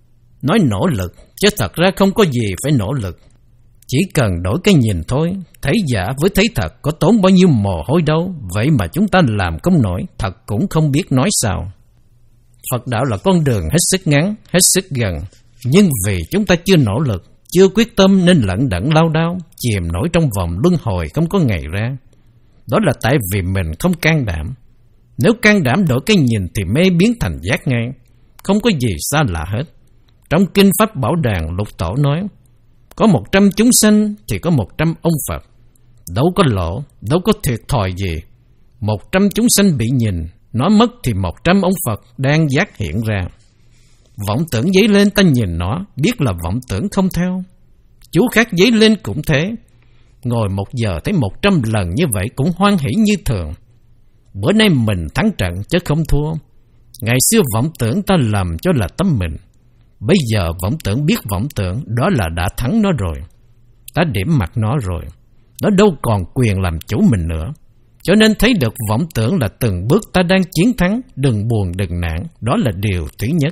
Nói nỗ lực, chứ thật ra không có gì phải nỗ lực. Chỉ cần đổi cái nhìn thôi, thấy giả với thấy thật có tốn bao nhiêu mồ hôi đâu. Vậy mà chúng ta làm không nổi, thật cũng không biết nói sao. Phật đạo là con đường hết sức ngắn, hết sức gần. Nhưng vì chúng ta chưa nỗ lực, chưa quyết tâm nên lận đận lao đao, chìm nổi trong vòng luân hồi không có ngày ra. Đó là tại vì mình không can đảm. Nếu can đảm đổi cái nhìn thì mê biến thành giác ngay, không có gì xa lạ hết. Trong Kinh Pháp Bảo Đàn Lục Tổ nói, có một trăm chúng sanh thì có một trăm ông Phật. Đâu có lỗ, đâu có thiệt thòi gì. Một trăm chúng sanh bị nhìn, nó mất thì một trăm ông Phật đang giác hiện ra. Vọng tưởng dấy lên ta nhìn nó, biết là vọng tưởng không theo. Chú khác dấy lên cũng thế. Ngồi một giờ thấy một trăm lần như vậy cũng hoan hỷ như thường. Bữa nay mình thắng trận chứ không thua. Ngày xưa vọng tưởng ta làm cho là tâm mình. Bây giờ vọng tưởng biết vọng tưởng, đó là đã thắng nó rồi. Ta điểm mặt nó rồi. Nó đâu còn quyền làm chủ mình nữa. Cho nên thấy được vọng tưởng là từng bước ta đang chiến thắng. Đừng buồn đừng nản, đó là điều thứ nhất.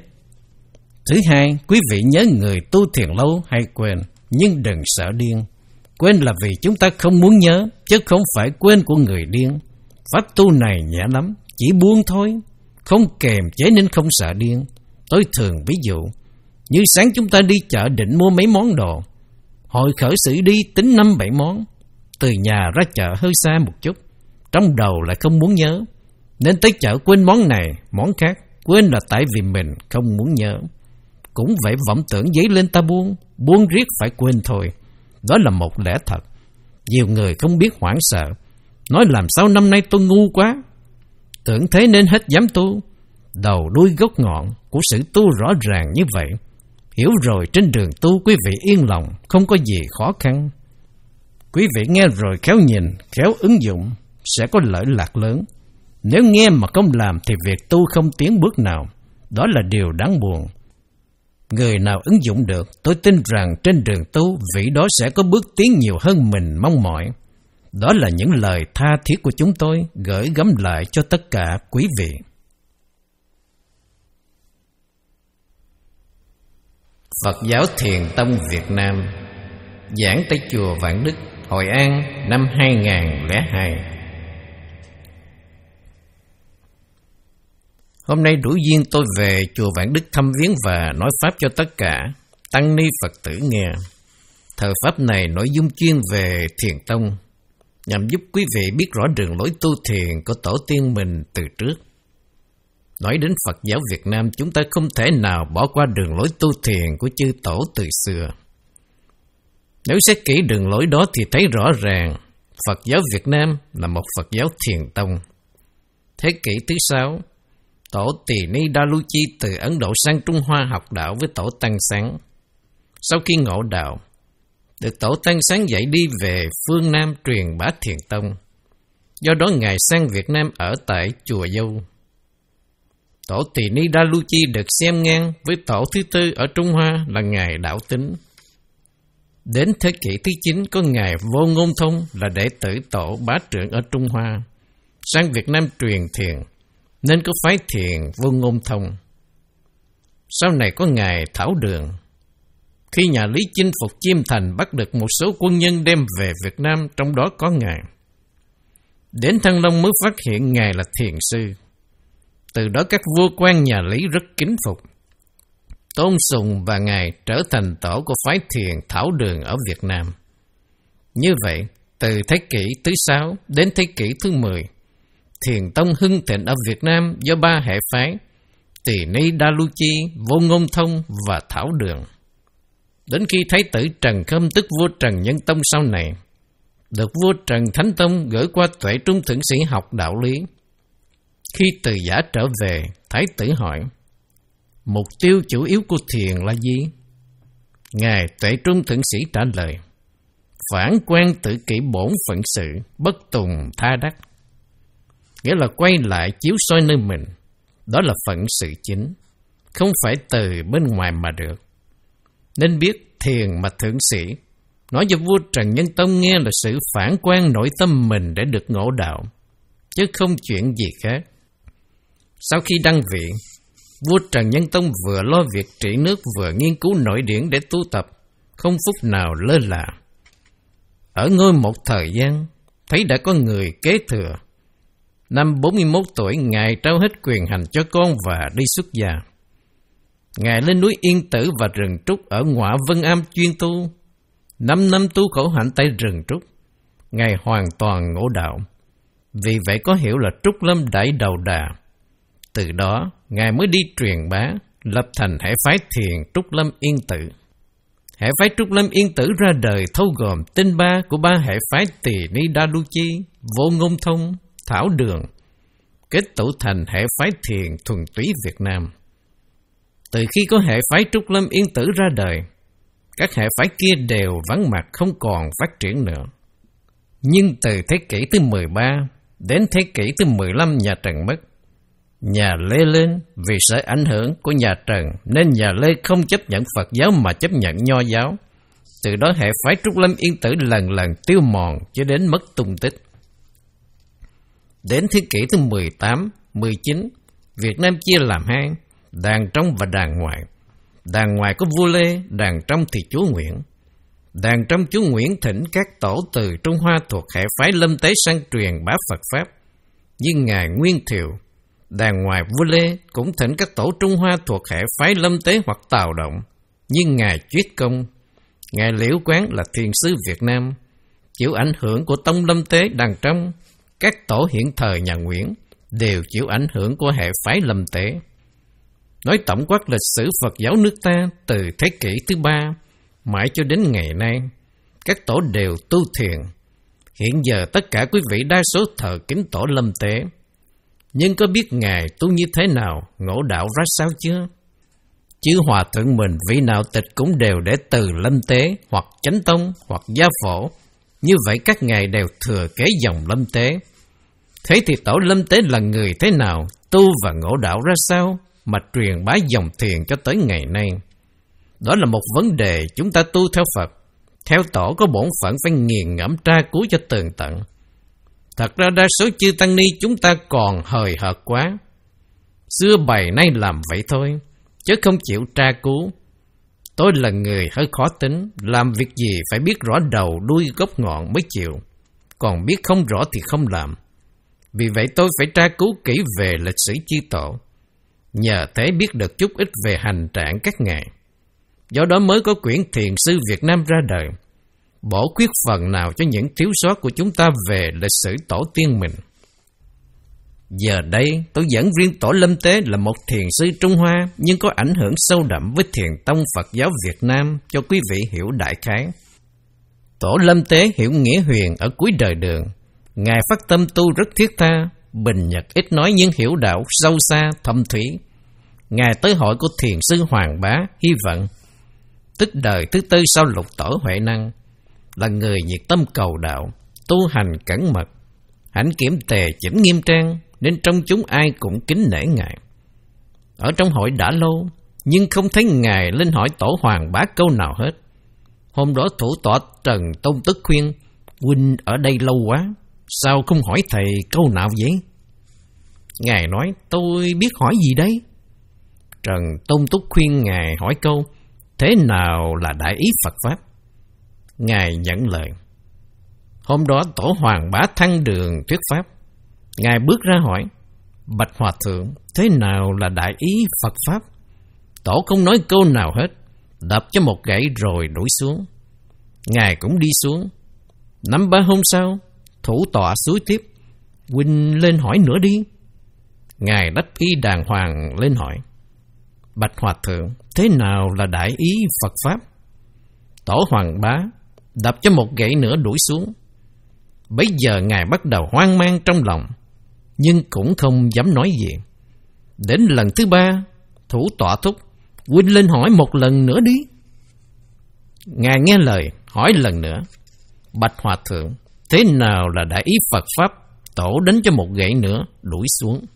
Thứ hai, quý vị nhớ người tu thiền lâu hay quên, nhưng đừng sợ điên. Quên là vì chúng ta không muốn nhớ, chứ không phải quên của người điên. Pháp tu này nhẹ lắm, chỉ buông thôi. Không kềm chế nên không sợ điên. Tôi thường ví dụ, như sáng chúng ta đi chợ định mua mấy món đồ. Hồi khởi sự đi tính năm bảy món. Từ nhà ra chợ hơi xa một chút, trong đầu lại không muốn nhớ, nên tới chợ quên món này, món khác. Quên là tại vì mình không muốn nhớ. Cũng vậy, vọng tưởng dấy lên ta buông, buông riết phải quên thôi. Đó là một lẽ thật. Nhiều người không biết hoảng sợ, nói làm sao năm nay tôi ngu quá, tưởng thế nên hết dám tu. Đầu đuôi gốc ngọn của sự tu rõ ràng như vậy. Hiểu rồi, trên đường tu quý vị yên lòng, không có gì khó khăn. Quý vị nghe rồi khéo nhìn, khéo ứng dụng, sẽ có lợi lạc lớn. Nếu nghe mà không làm thì việc tu không tiến bước nào. Đó là điều đáng buồn. Người nào ứng dụng được, tôi tin rằng trên đường tu, vị đó sẽ có bước tiến nhiều hơn mình mong mỏi. Đó là những lời tha thiết của chúng tôi gửi gắm lại cho tất cả quý vị. Phật giáo Thiền Tông Việt Nam, giảng tại chùa Vạn Đức, Hội An, năm hai không không hai. Hôm nay đủ duyên tôi về chùa Vạn Đức thăm viếng và nói pháp cho tất cả tăng ni Phật tử nghe. Thờ pháp này nội dung chuyên về Thiền Tông, nhằm giúp quý vị biết rõ đường lối tu thiền của tổ tiên mình từ trước. Nói đến Phật giáo Việt Nam, chúng ta không thể nào bỏ qua đường lối tu thiền của chư tổ từ xưa. Nếu xét kỹ đường lối đó thì thấy rõ ràng Phật giáo Việt Nam là một Phật giáo Thiền Tông. Thế kỷ thứ sáu, tổ Tỳ Ni Đa Lu Chi từ Ấn Độ sang Trung Hoa học đạo với tổ Tăng Sáng. Sau khi ngộ đạo, được tổ Tăng Sáng dạy đi về phương Nam truyền bá Thiền Tông. Do đó Ngài sang Việt Nam ở tại chùa Dâu. Tổ Tỳ Ni Đa Lu Chi được xem ngang với tổ thứ tư ở Trung Hoa là Ngài Đạo Tính. Đến thế kỷ thứ chín có Ngài Vô Ngôn Thông là đệ tử tổ bá trưởng ở Trung Hoa, sang Việt Nam truyền thiền, nên có phái thiền Vô Ngôn Thông. Sau này có Ngài Thảo Đường. Khi nhà Lý chinh phục Chiêm Thành bắt được một số quân nhân đem về Việt Nam, trong đó có Ngài. Đến Thăng Long mới phát hiện Ngài là thiền sư. Từ đó các vua quan nhà Lý rất kính phục, tôn sùng và Ngài trở thành tổ của phái thiền Thảo Đường ở Việt Nam. Như vậy, từ thế kỷ thứ sáu đến thế kỷ thứ mười, Thiền Tông hưng thịnh ở Việt Nam do ba hệ phái Tỳ Ni Đa Lu Chi, Vô Ngôn Thông và Thảo Đường. Đến khi Thái tử Trần Khâm tức vua Trần Nhân Tông sau này, được vua Trần Thánh Tông gửi qua Tuệ Trung Thượng Sĩ học đạo lý. Khi từ giả trở về, Thái tử hỏi, mục tiêu chủ yếu của thiền là gì? Ngài Tuệ Trung Thượng Sĩ trả lời, phản quan tự kỷ bổn phận sự, bất tùng tha đắc. Nghĩa là quay lại chiếu soi nơi mình. Đó là phận sự chính, không phải từ bên ngoài mà được. Nên biết thiền mà thượng sĩ nói cho vua Trần Nhân Tông nghe là sự phản quan nội tâm mình để được ngộ đạo, chứ không chuyện gì khác. Sau khi đăng vị, vua Trần Nhân Tông vừa lo việc trị nước vừa nghiên cứu nội điển để tu tập, không phút nào lơ là. Ở ngôi một thời gian, thấy đã có người kế thừa. Năm bốn mươi mốt tuổi, Ngài trao hết quyền hành cho con và đi xuất gia. Ngài lên núi Yên Tử và rừng Trúc ở Ngọa Vân Am chuyên tu. Năm năm tu khổ hạnh tại rừng Trúc, Ngài hoàn toàn ngộ đạo. Vì vậy có hiểu là Trúc Lâm Đại Đầu Đà. Từ đó, Ngài mới đi truyền bá, lập thành hệ phái thiền Trúc Lâm Yên Tử. Hệ phái Trúc Lâm Yên Tử ra đời thâu gồm tinh ba của ba hệ phái Tỳ Ni Đa Lu Chi, Vô Ngôn Thông, Thảo Đường, kết tụ thành hệ phái thiền thuần túy Việt Nam. Từ khi có hệ phái Trúc Lâm Yên Tử ra đời, các hệ phái kia đều vắng mặt, không còn phát triển nữa. Nhưng từ thế kỷ thứ mười ba đến thế kỷ thứ mười lăm nhà Trần mất. Nhà Lê lên vì sợ ảnh hưởng của nhà Trần nên nhà Lê không chấp nhận Phật giáo mà chấp nhận Nho giáo. Từ đó hệ phái Trúc Lâm Yên Tử lần lần tiêu mòn cho đến mất tung tích. Đến thế kỷ thứ mười tám, mười chín, Việt Nam chia làm hai, đàn trong và đàn ngoài. Đàn ngoài có vua Lê, đàn trong thì chúa Nguyễn. Đàn trong chúa Nguyễn thỉnh các tổ từ Trung Hoa thuộc hệ phái Lâm Tế sang truyền bá Phật Pháp, như Ngài Nguyên Thiệu. Đàn ngoài vua Lê cũng thỉnh các tổ Trung Hoa thuộc hệ phái Lâm Tế hoặc Tào Động, như Ngài Chuyết Công, Ngài Liễu Quán là thiền sư Việt Nam, chịu ảnh hưởng của Tông Lâm Tế đằng trong. Các tổ hiện thời nhà Nguyễn đều chịu ảnh hưởng của hệ phái Lâm Tế. Nói tổng quát lịch sử Phật giáo nước ta từ thế kỷ thứ ba mãi cho đến ngày nay, các tổ đều tu thiền. Hiện giờ tất cả quý vị đa số thờ kính tổ Lâm Tế. Nhưng có biết Ngài tu như thế nào, ngộ đạo ra sao chưa? Chứ hòa thượng mình vị nào tịch cũng đều để từ Lâm Tế, hoặc Chánh Tông, hoặc Gia Phổ. Như vậy các ngài đều thừa kế dòng Lâm Tế. Thế thì tổ Lâm Tế là người thế nào, tu và ngộ đạo ra sao, mà truyền bá dòng thiền cho tới ngày nay? Đó là một vấn đề chúng ta tu theo Phật, theo tổ có bổn phận phải nghiền ngẫm tra cứu cho tường tận. Thật ra đa số chư tăng ni chúng ta còn hời hợt quá. Xưa bày nay làm vậy thôi, chứ không chịu tra cứu. Tôi là người hơi khó tính, làm việc gì phải biết rõ đầu đuôi gốc ngọn mới chịu, còn biết không rõ thì không làm. Vì vậy tôi phải tra cứu kỹ về lịch sử chi tổ, nhờ thế biết được chút ít về hành trạng các ngài. Do đó mới có quyển Thiền sư Việt Nam ra đời, bổ khuyết phần nào cho những thiếu sót của chúng ta về lịch sử tổ tiên mình. Giờ đây tôi dẫn riêng tổ Lâm Tế là một thiền sư Trung Hoa, nhưng có ảnh hưởng sâu đậm với thiền tông Phật giáo Việt Nam cho quý vị hiểu đại khái. Tổ Lâm Tế hiểu nghĩa huyền ở cuối đời Đường. Ngài phát tâm tu rất thiết tha, bình nhật ít nói nhưng hiểu đạo sâu xa, thâm thúy. Ngài tới hội của thiền sư Hoàng Bá, Hy Vận, tức đời thứ tư sau lục tổ Huệ Năng, là người nhiệt tâm cầu đạo, tu hành cẩn mật, hạnh kiểm tề chỉnh nghiêm trang, nên trong chúng ai cũng kính nể Ngài. Ở trong hội đã lâu, nhưng không thấy Ngài lên hỏi tổ Hoàng Bá câu nào hết. Hôm đó thủ tọa Trần Tôn Tức khuyên, huynh ở đây lâu quá, sao không hỏi thầy câu nào vậy? Ngài nói, tôi biết hỏi gì đấy? Trần Tôn Túc khuyên Ngài hỏi câu, thế nào là đại ý Phật Pháp? Ngài nhận lời. Hôm đó tổ Hoàng Bá thăng đường thuyết Pháp. Ngài bước ra hỏi, bạch Hòa Thượng, thế nào là đại ý Phật Pháp? Tổ không nói câu nào hết, đập cho một gậy rồi đuổi xuống. Ngài cũng đi xuống. Năm ba hôm sau, thủ tọa xúi tiếp, huynh lên hỏi nữa đi. Ngài đắp y đàng hoàng lên hỏi, bạch Hòa Thượng, thế nào là đại ý Phật Pháp? Tổ Hoàng Bá đập cho một gậy nữa đuổi xuống. Bấy giờ Ngài bắt đầu hoang mang trong lòng, nhưng cũng không dám nói gì. Đến lần thứ ba, thủ tọa thúc, huynh lên hỏi một lần nữa đi. Ngài nghe lời, hỏi lần nữa, bạch Hòa Thượng, thế nào là đại ý Phật Pháp? Tổ đánh cho một gậy nữa, đuổi xuống.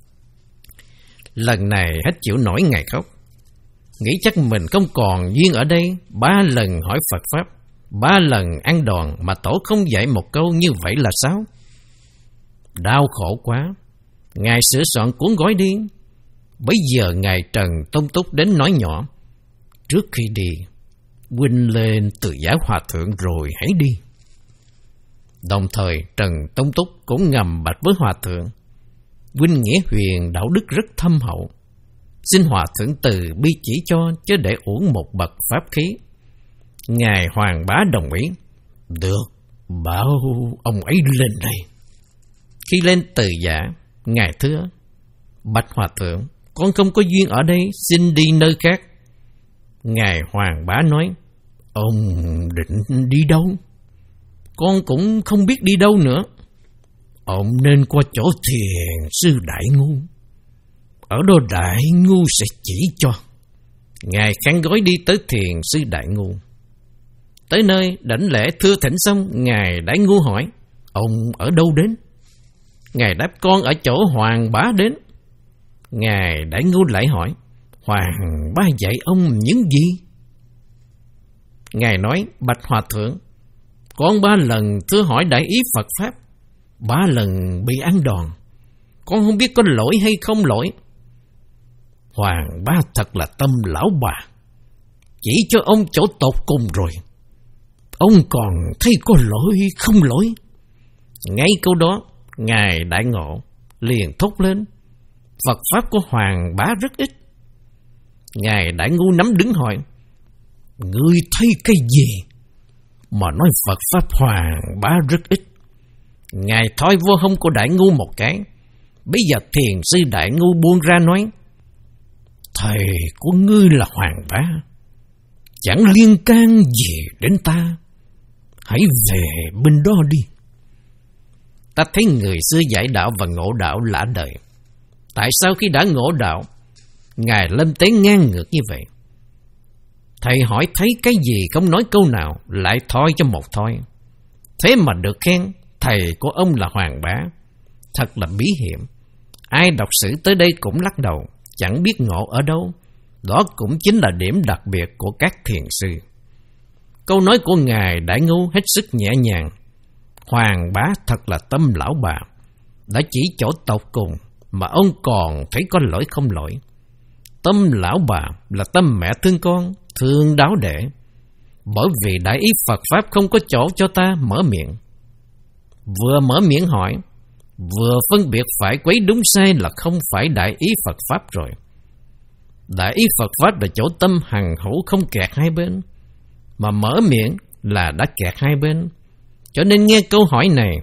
Lần này hết chịu nổi Ngài khóc, nghĩ chắc mình không còn duyên ở đây. Ba lần hỏi Phật Pháp, ba lần ăn đòn mà tổ không dạy một câu như vậy là sao? Đau khổ quá, Ngài sửa soạn cuốn gói đi. Bấy giờ Ngài Trần Tôn Túc đến nói nhỏ, trước khi đi, huynh lên từ giả Hòa Thượng rồi hãy đi. Đồng thời Trần Tôn Túc cũng ngầm bạch với Hòa Thượng, huynh nghĩa huyền đạo đức rất thâm hậu, xin Hòa Thượng từ bi chỉ cho, chứ để uổng một bậc pháp khí. Ngài Hoàng Bá đồng ý. Được, bảo ông ấy lên đây. Khi lên từ giả, Ngài thưa, bạch Hòa Thượng, con không có duyên ở đây, xin đi nơi khác. Ngài Hoàng Bá nói, ông định đi đâu? Con cũng không biết đi đâu nữa. Ông nên qua chỗ thiền sư Đại Ngu, ở đó Đại Ngu sẽ chỉ cho. Ngài khăn gói đi tới thiền sư Đại Ngu. Tới nơi đảnh lễ thưa thỉnh xong, Ngài Đại Ngu hỏi, ông ở đâu đến? Ngài đáp, con ở chỗ Hoàng Bá đến. Ngài Đại Ngu lại hỏi, Hoàng Bá dạy ông những gì? Ngài nói, bạch Hòa Thượng, con ba lần thưa hỏi đại ý Phật Pháp, ba lần bị ăn đòn, con không biết có lỗi hay không lỗi. Hoàng Bá thật là tâm lão bà, chỉ cho ông chỗ tột cùng rồi. Ông còn thấy có lỗi không lỗi? Ngay câu đó, Ngài Đại Ngộ liền thốt lên, Phật Pháp của Hoàng Bá rất ít. Ngài Đại Ngu nắm đứng hỏi, Ngươi thấy cái gì mà nói Phật Pháp Hoàng Bá rất ít? Ngài thoi vô hông của Đại Ngu một cái. Bây giờ thiền sư Đại Ngu buông ra nói: thầy của ngươi là Hoàng Bá, chẳng liên can gì đến ta. Hãy về bên đó đi. Ta thấy người xưa giải đạo và ngộ đạo lạ đời. Tại sao khi đã ngộ đạo, Ngài Lâm Tế ngang ngược như vậy? Thầy hỏi thấy cái gì không nói câu nào, lại thoi cho một thoi. Thế mà được khen thầy của ông là Hoàng Bá. Thật là bí hiểm. Ai đọc sử tới đây cũng lắc đầu, chẳng biết ngộ ở đâu. Đó cũng chính là điểm đặc biệt của các thiền sư. Câu nói của Ngài Đại Ngu hết sức nhẹ nhàng. Hoàng Bá thật là tâm lão bà, đã chỉ chỗ tột cùng mà ông còn thấy có lỗi không lỗi. Tâm lão bà là tâm mẹ thương con, thương đáo đệ. Bởi vì đại ý Phật Pháp không có chỗ cho ta mở miệng. Vừa mở miệng hỏi, vừa phân biệt phải quấy đúng sai là không phải đại ý Phật Pháp rồi. Đại ý Phật Pháp là chỗ tâm hằng hữu không kẹt hai bên, mà mở miệng là đã kẹt hai bên. Cho nên nghe câu hỏi này,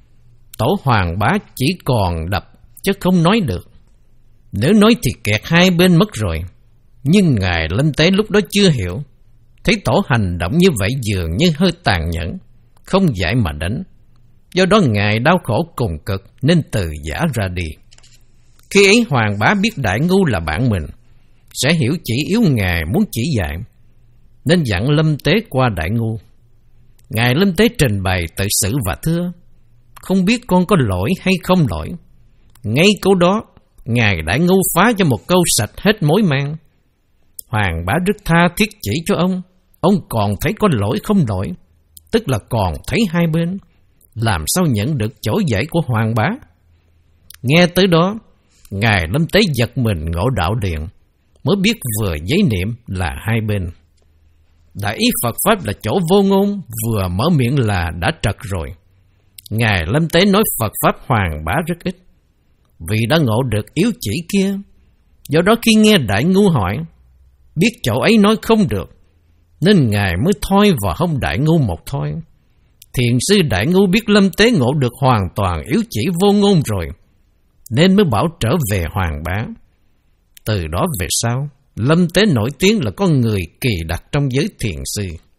Tổ Hoàng Bá chỉ còn đập chứ không nói được. Nếu nói thì kẹt hai bên mất rồi. Nhưng Ngài Lâm Tế lúc đó chưa hiểu, thấy Tổ hành động như vậy dường như hơi tàn nhẫn, không dạy mà đánh. Do đó Ngài đau khổ cùng cực nên từ giã ra đi. Khi ấy Hoàng Bá biết Đại Ngu là bạn mình, sẽ hiểu chỉ yếu Ngài muốn chỉ dạy, nên dặn Lâm Tế qua Đại Ngu. Ngài Lâm Tế trình bày tự sự và thưa: không biết con có lỗi hay không lỗi. Ngay câu đó, Ngài Đại Ngu phá cho một câu sạch hết mối mang. Hoàng Bá rất tha thiết chỉ cho ông. Ông còn thấy có lỗi không lỗi, tức là còn thấy hai bên. Làm sao nhận được chỗ dạy của Hoàng Bá? Nghe tới đó, Ngài Lâm Tế giật mình ngộ đạo điện, mới biết vừa giấy niệm là hai bên. Đại ý Phật Pháp là chỗ vô ngôn, vừa mở miệng là đã trật rồi. Ngài Lâm Tế nói Phật Pháp Hoàng Bá rất ít, vì đã ngộ được yếu chỉ kia. Do đó khi nghe Đại Ngu hỏi, biết chỗ ấy nói không được, nên Ngài mới thoi vào hông Đại Ngu một thoi. Thiền sư Đại Ngu biết Lâm Tế ngộ được hoàn toàn yếu chỉ vô ngôn rồi, nên mới bảo trở về Hoàng Bá. Từ đó về sau, Lâm Tế nổi tiếng là con người kỳ đặc trong giới thiền sư.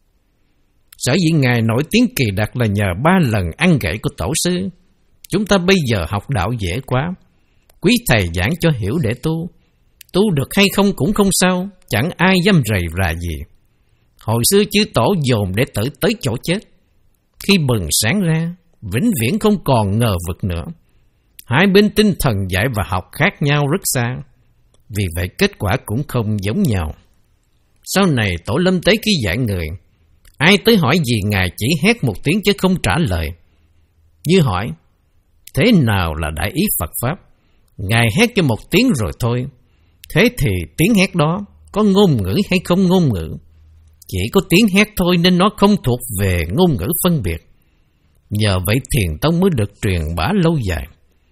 Sở dĩ Ngài nổi tiếng kỳ đặc là nhờ ba lần ăn gậy của tổ sư. Chúng ta bây giờ học đạo dễ quá, quý thầy giảng cho hiểu để tu. Tu được hay không cũng không sao, chẳng ai dám rầy rà gì. Hồi xưa chư tổ dồn để tử tới chỗ chết. Khi bừng sáng ra, vĩnh viễn không còn ngờ vực nữa. Hai bên tinh thần dạy và học khác nhau rất xa, vì vậy kết quả cũng không giống nhau. Sau này Tổ Lâm Tế khi dạy người, ai tới hỏi gì Ngài chỉ hét một tiếng chứ không trả lời. Như hỏi, thế nào là đại ý Phật Pháp? Ngài hét cho một tiếng rồi thôi. Thế thì tiếng hét đó có ngôn ngữ hay không ngôn ngữ? Chỉ có tiếng hét thôi nên nó không thuộc về ngôn ngữ phân biệt. Nhờ vậy thiền tông mới được truyền bá lâu dài.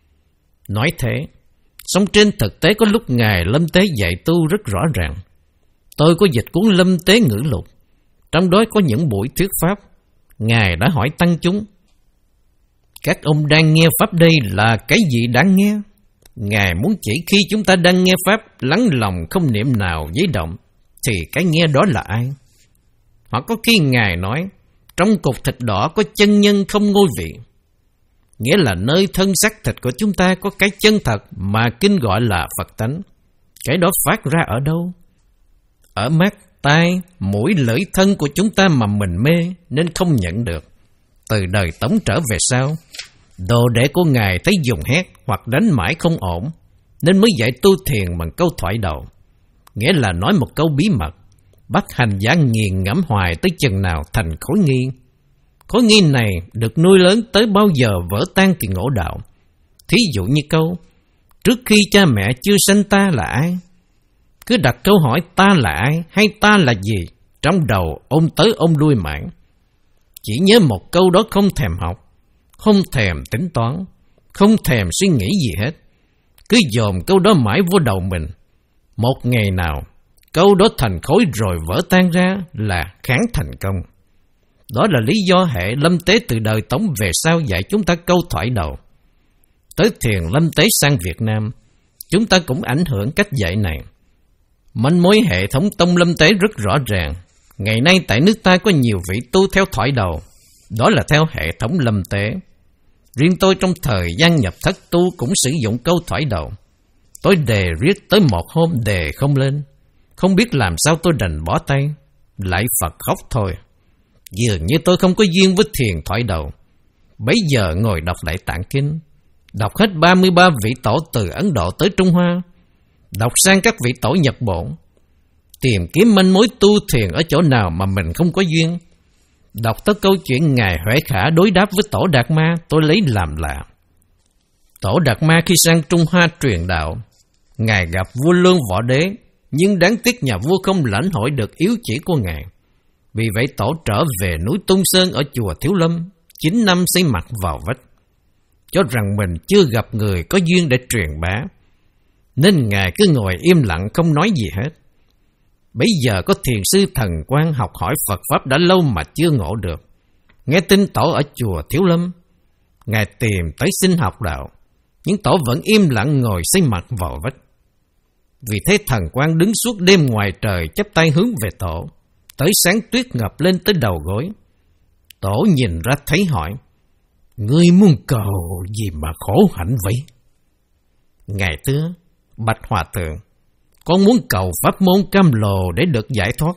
Nói thế, song trên thực tế có lúc Ngài Lâm Tế dạy tu rất rõ ràng. Tôi có dịch cuốn Lâm Tế Ngữ Lục, trong đó có những buổi thuyết pháp. Ngài đã hỏi tăng chúng, các ông đang nghe pháp đây là cái gì đáng nghe? Ngài muốn chỉ khi chúng ta đang nghe pháp lắng lòng không niệm nào giấy động, thì cái nghe đó là ai? Hoặc có khi Ngài nói, trong cục thịt đỏ có chân nhân không ngôi vị, nghĩa là nơi thân xác thịt của chúng ta có cái chân thật mà kinh gọi là Phật tánh. Cái đó phát ra ở đâu? Ở mắt, tai, mũi, lưỡi thân của chúng ta mà mình mê nên không nhận được. Từ đời Tống trở về sau, đồ đệ của Ngài thấy dùng hét hoặc đánh mãi không ổn, nên mới dạy tu thiền bằng câu thoại đầu, nghĩa là nói một câu bí mật, bắt hành giả nghiền ngẫm hoài tới chừng nào thành khối nghi. Khối nghi này được nuôi lớn tới bao giờ vỡ tan thì ngộ đạo. Thí dụ như câu, trước khi cha mẹ chưa sanh ta là ai? Cứ đặt câu hỏi ta là ai hay ta là gì, trong đầu ôm tới ôm lui mãi. Chỉ nhớ một câu đó không thèm học, không thèm tính toán, không thèm suy nghĩ gì hết. Cứ dồn câu đó mãi vô đầu mình. Một ngày nào, câu đó thành khối rồi vỡ tan ra là kháng thành công. Đó là lý do hệ Lâm Tế từ đời Tống về sau dạy chúng ta câu thoại đầu. Tới thiền Lâm Tế sang Việt Nam, chúng ta cũng ảnh hưởng cách dạy này. Manh mối hệ thống tông Lâm Tế rất rõ ràng. Ngày nay tại nước ta có nhiều vị tu theo thoại đầu, đó là theo hệ thống Lâm Tế. Riêng tôi trong thời gian nhập thất tu cũng sử dụng câu thoại đầu. Tôi đề riết tới một hôm đề không lên, không biết làm sao tôi đành bỏ tay, lại Phật khóc thôi. Dường như tôi không có duyên với thiền thoại đầu. Bấy giờ ngồi đọc lại Tạng Kinh, đọc hết ba mươi ba vị tổ từ Ấn Độ tới Trung Hoa, đọc sang các vị tổ Nhật Bổn, tìm kiếm manh mối tu thiền ở chỗ nào mà mình không có duyên. Đọc tới câu chuyện Ngài Huệ Khả đối đáp với Tổ Đạt Ma, tôi lấy làm lạ. Tổ Đạt Ma khi sang Trung Hoa truyền đạo, Ngài gặp vua Lương Võ Đế, nhưng đáng tiếc nhà vua không lãnh hội được yếu chỉ của Ngài. Vì vậy Tổ trở về núi Tung Sơn ở chùa Thiếu Lâm, chín năm xây mặt vào vách, cho rằng mình chưa gặp người có duyên để truyền bá, nên Ngài cứ ngồi im lặng không nói gì hết. Bây giờ có thiền sư Thần Quang học hỏi Phật Pháp đã lâu mà chưa ngộ được. Nghe tin Tổ ở chùa Thiếu Lâm, Ngài tìm tới xin học đạo, nhưng Tổ vẫn im lặng ngồi xây mặt vào vách. Vì thế Thần Quang đứng suốt đêm ngoài trời chắp tay hướng về Tổ, tới sáng tuyết ngập lên tới đầu gối. Tổ nhìn ra thấy hỏi: "Ngươi muốn cầu gì mà khổ hạnh vậy?" Ngài thưa: "Bạch Hòa Thượng, con muốn cầu pháp môn Cam Lồ để được giải thoát."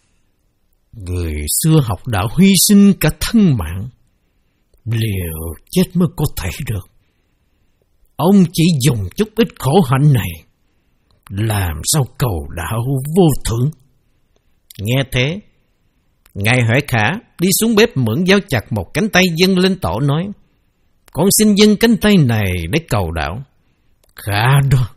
Người xưa học đạo hy sinh cả thân mạng, liều chết mới có thể được. Ông chỉ dùng chút ít khổ hạnh này, làm sao cầu đạo vô thượng? Nghe thế, Ngài Huệ Khả đi xuống bếp mượn dao chặt một cánh tay dâng lên Tổ nói: "Con xin dâng cánh tay này để cầu đạo." Khả đó.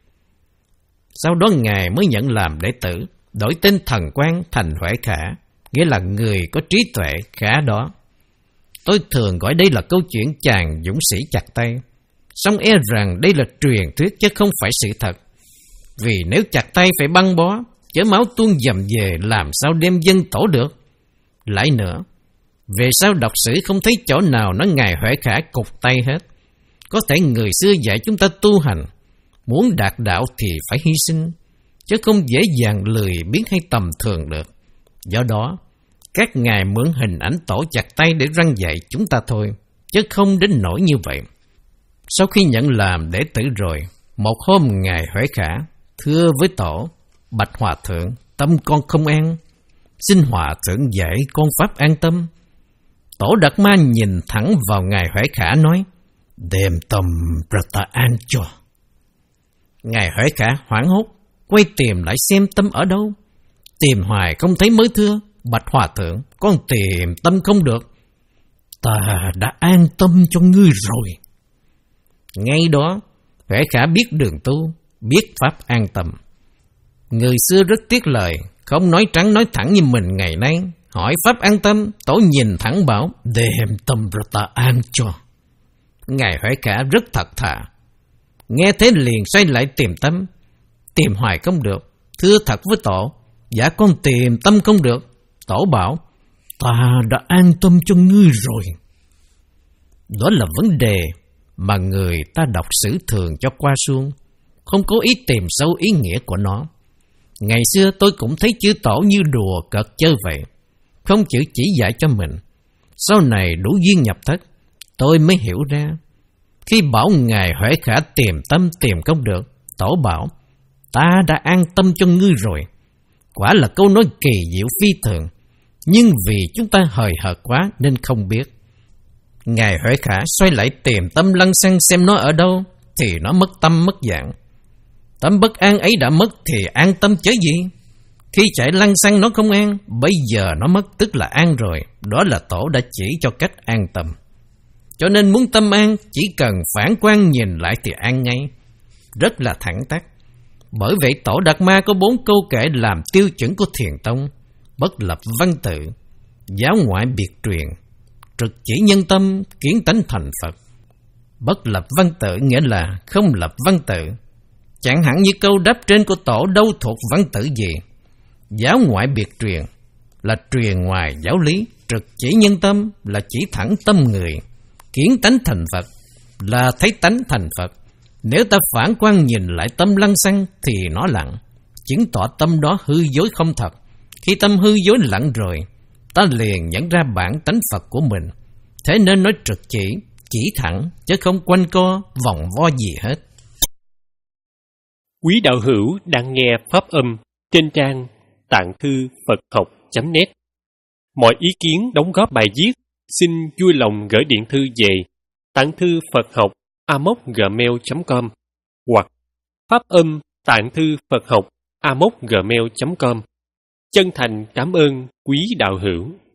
Sau đó Ngài mới nhận làm đệ tử, đổi tên Thần Quang thành Huệ Khả, nghĩa là người có trí tuệ khả đó. Tôi thường gọi đây là câu chuyện chàng dũng sĩ chặt tay, song e rằng đây là truyền thuyết chứ không phải sự thật. Vì nếu chặt tay phải băng bó, chớ máu tuôn dầm về, làm sao đem dâng Tổ được. Lại nữa, về sau đọc sử không thấy chỗ nào nói Ngài Huệ Khả cục tay hết. Có thể người xưa dạy chúng ta tu hành, muốn đạt đạo thì phải hy sinh, chứ không dễ dàng lười biếng hay tầm thường được. Do đó, các ngài mượn hình ảnh Tổ chặt tay để răn dạy chúng ta thôi, chứ không đến nỗi như vậy. Sau khi nhận làm đệ tử rồi, một hôm Ngài Huệ Khả thưa với Tổ: "Bạch Hòa Thượng, tâm con không an, xin Hòa Thượng dạy con pháp an tâm." Tổ Đạt Ma nhìn thẳng vào Ngài Huệ Khả nói: "Đem tâm ra ta an cho." Ngài Huệ Khả hoảng hốt, quay tìm lại xem tâm ở đâu. Tìm hoài không thấy mới thưa: "Bạch Hòa Thượng, con tìm tâm không được." "Ta đã an tâm cho ngươi rồi." Ngay đó, Huệ Khả biết đường tu, biết pháp an tâm. Người xưa rất tiếc lời, không nói trắng nói thẳng như mình ngày nay. Hỏi pháp an tâm, Tổ nhìn thẳng bảo: "Đem tâm ra ta an cho." Ngài Huệ Khả rất thật thà, nghe thế liền xoay lại tìm tâm. Tìm hoài không được, thưa thật với Tổ: "Dạ con tìm tâm không được." Tổ bảo: "Ta đã an tâm cho ngươi rồi." Đó là vấn đề mà người ta đọc sử thường cho qua suông, không cố ý tìm sâu ý nghĩa của nó. Ngày xưa tôi cũng thấy chư Tổ như đùa cợt chơi vậy, không chịu chỉ dạy cho mình. Sau này đủ duyên nhập thất, tôi mới hiểu ra. Khi bảo Ngài Huệ Khả tìm tâm tìm không được, Tổ bảo: "Ta đã an tâm cho ngươi rồi." Quả là câu nói kỳ diệu phi thường, nhưng vì chúng ta hời hợt quá nên không biết. Ngài Huệ Khả xoay lại tìm tâm lăng xăng xem nó ở đâu, thì nó mất tâm mất dạng. Tâm bất an ấy đã mất thì an tâm chớ gì. Khi chạy lăng xăng nó không an, bây giờ nó mất tức là an rồi. Đó là Tổ đã chỉ cho cách an tâm. Cho nên muốn tâm an, chỉ cần phản quan nhìn lại thì an ngay. Rất là thẳng tắc. Bởi vậy Tổ Đạt Ma có bốn câu kệ làm tiêu chuẩn của thiền tông: bất lập văn tự, giáo ngoại biệt truyền, trực chỉ nhân tâm, kiến tánh thành Phật. Bất lập văn tự nghĩa là không lập văn tự, Chẳng hạn như câu đáp trên của tổ đâu thuộc văn tử gì. Giáo ngoại biệt truyền là truyền ngoài giáo lý, trực chỉ nhân tâm là chỉ thẳng tâm người, kiến tánh thành Phật là thấy tánh thành Phật. Nếu ta phản quan nhìn lại tâm lăng xăng thì nó lặng, chứng tỏ tâm đó hư dối không thật. Khi tâm hư dối lặng rồi, ta liền nhận ra bản tánh Phật của mình. Thế nên nói trực chỉ, chỉ thẳng, chứ không quanh co, vòng vo gì hết. Quý đạo hữu đang nghe pháp âm trên trang tạng thư Phật học chấm net. Mọi ý kiến đóng góp bài viết xin vui lòng gửi điện thư về tạng thư Phật học a m o c gmail chấm com hoặc pháp âm tạng thư Phật học a m o c gmail chấm com. Chân thành cảm ơn quý đạo hữu.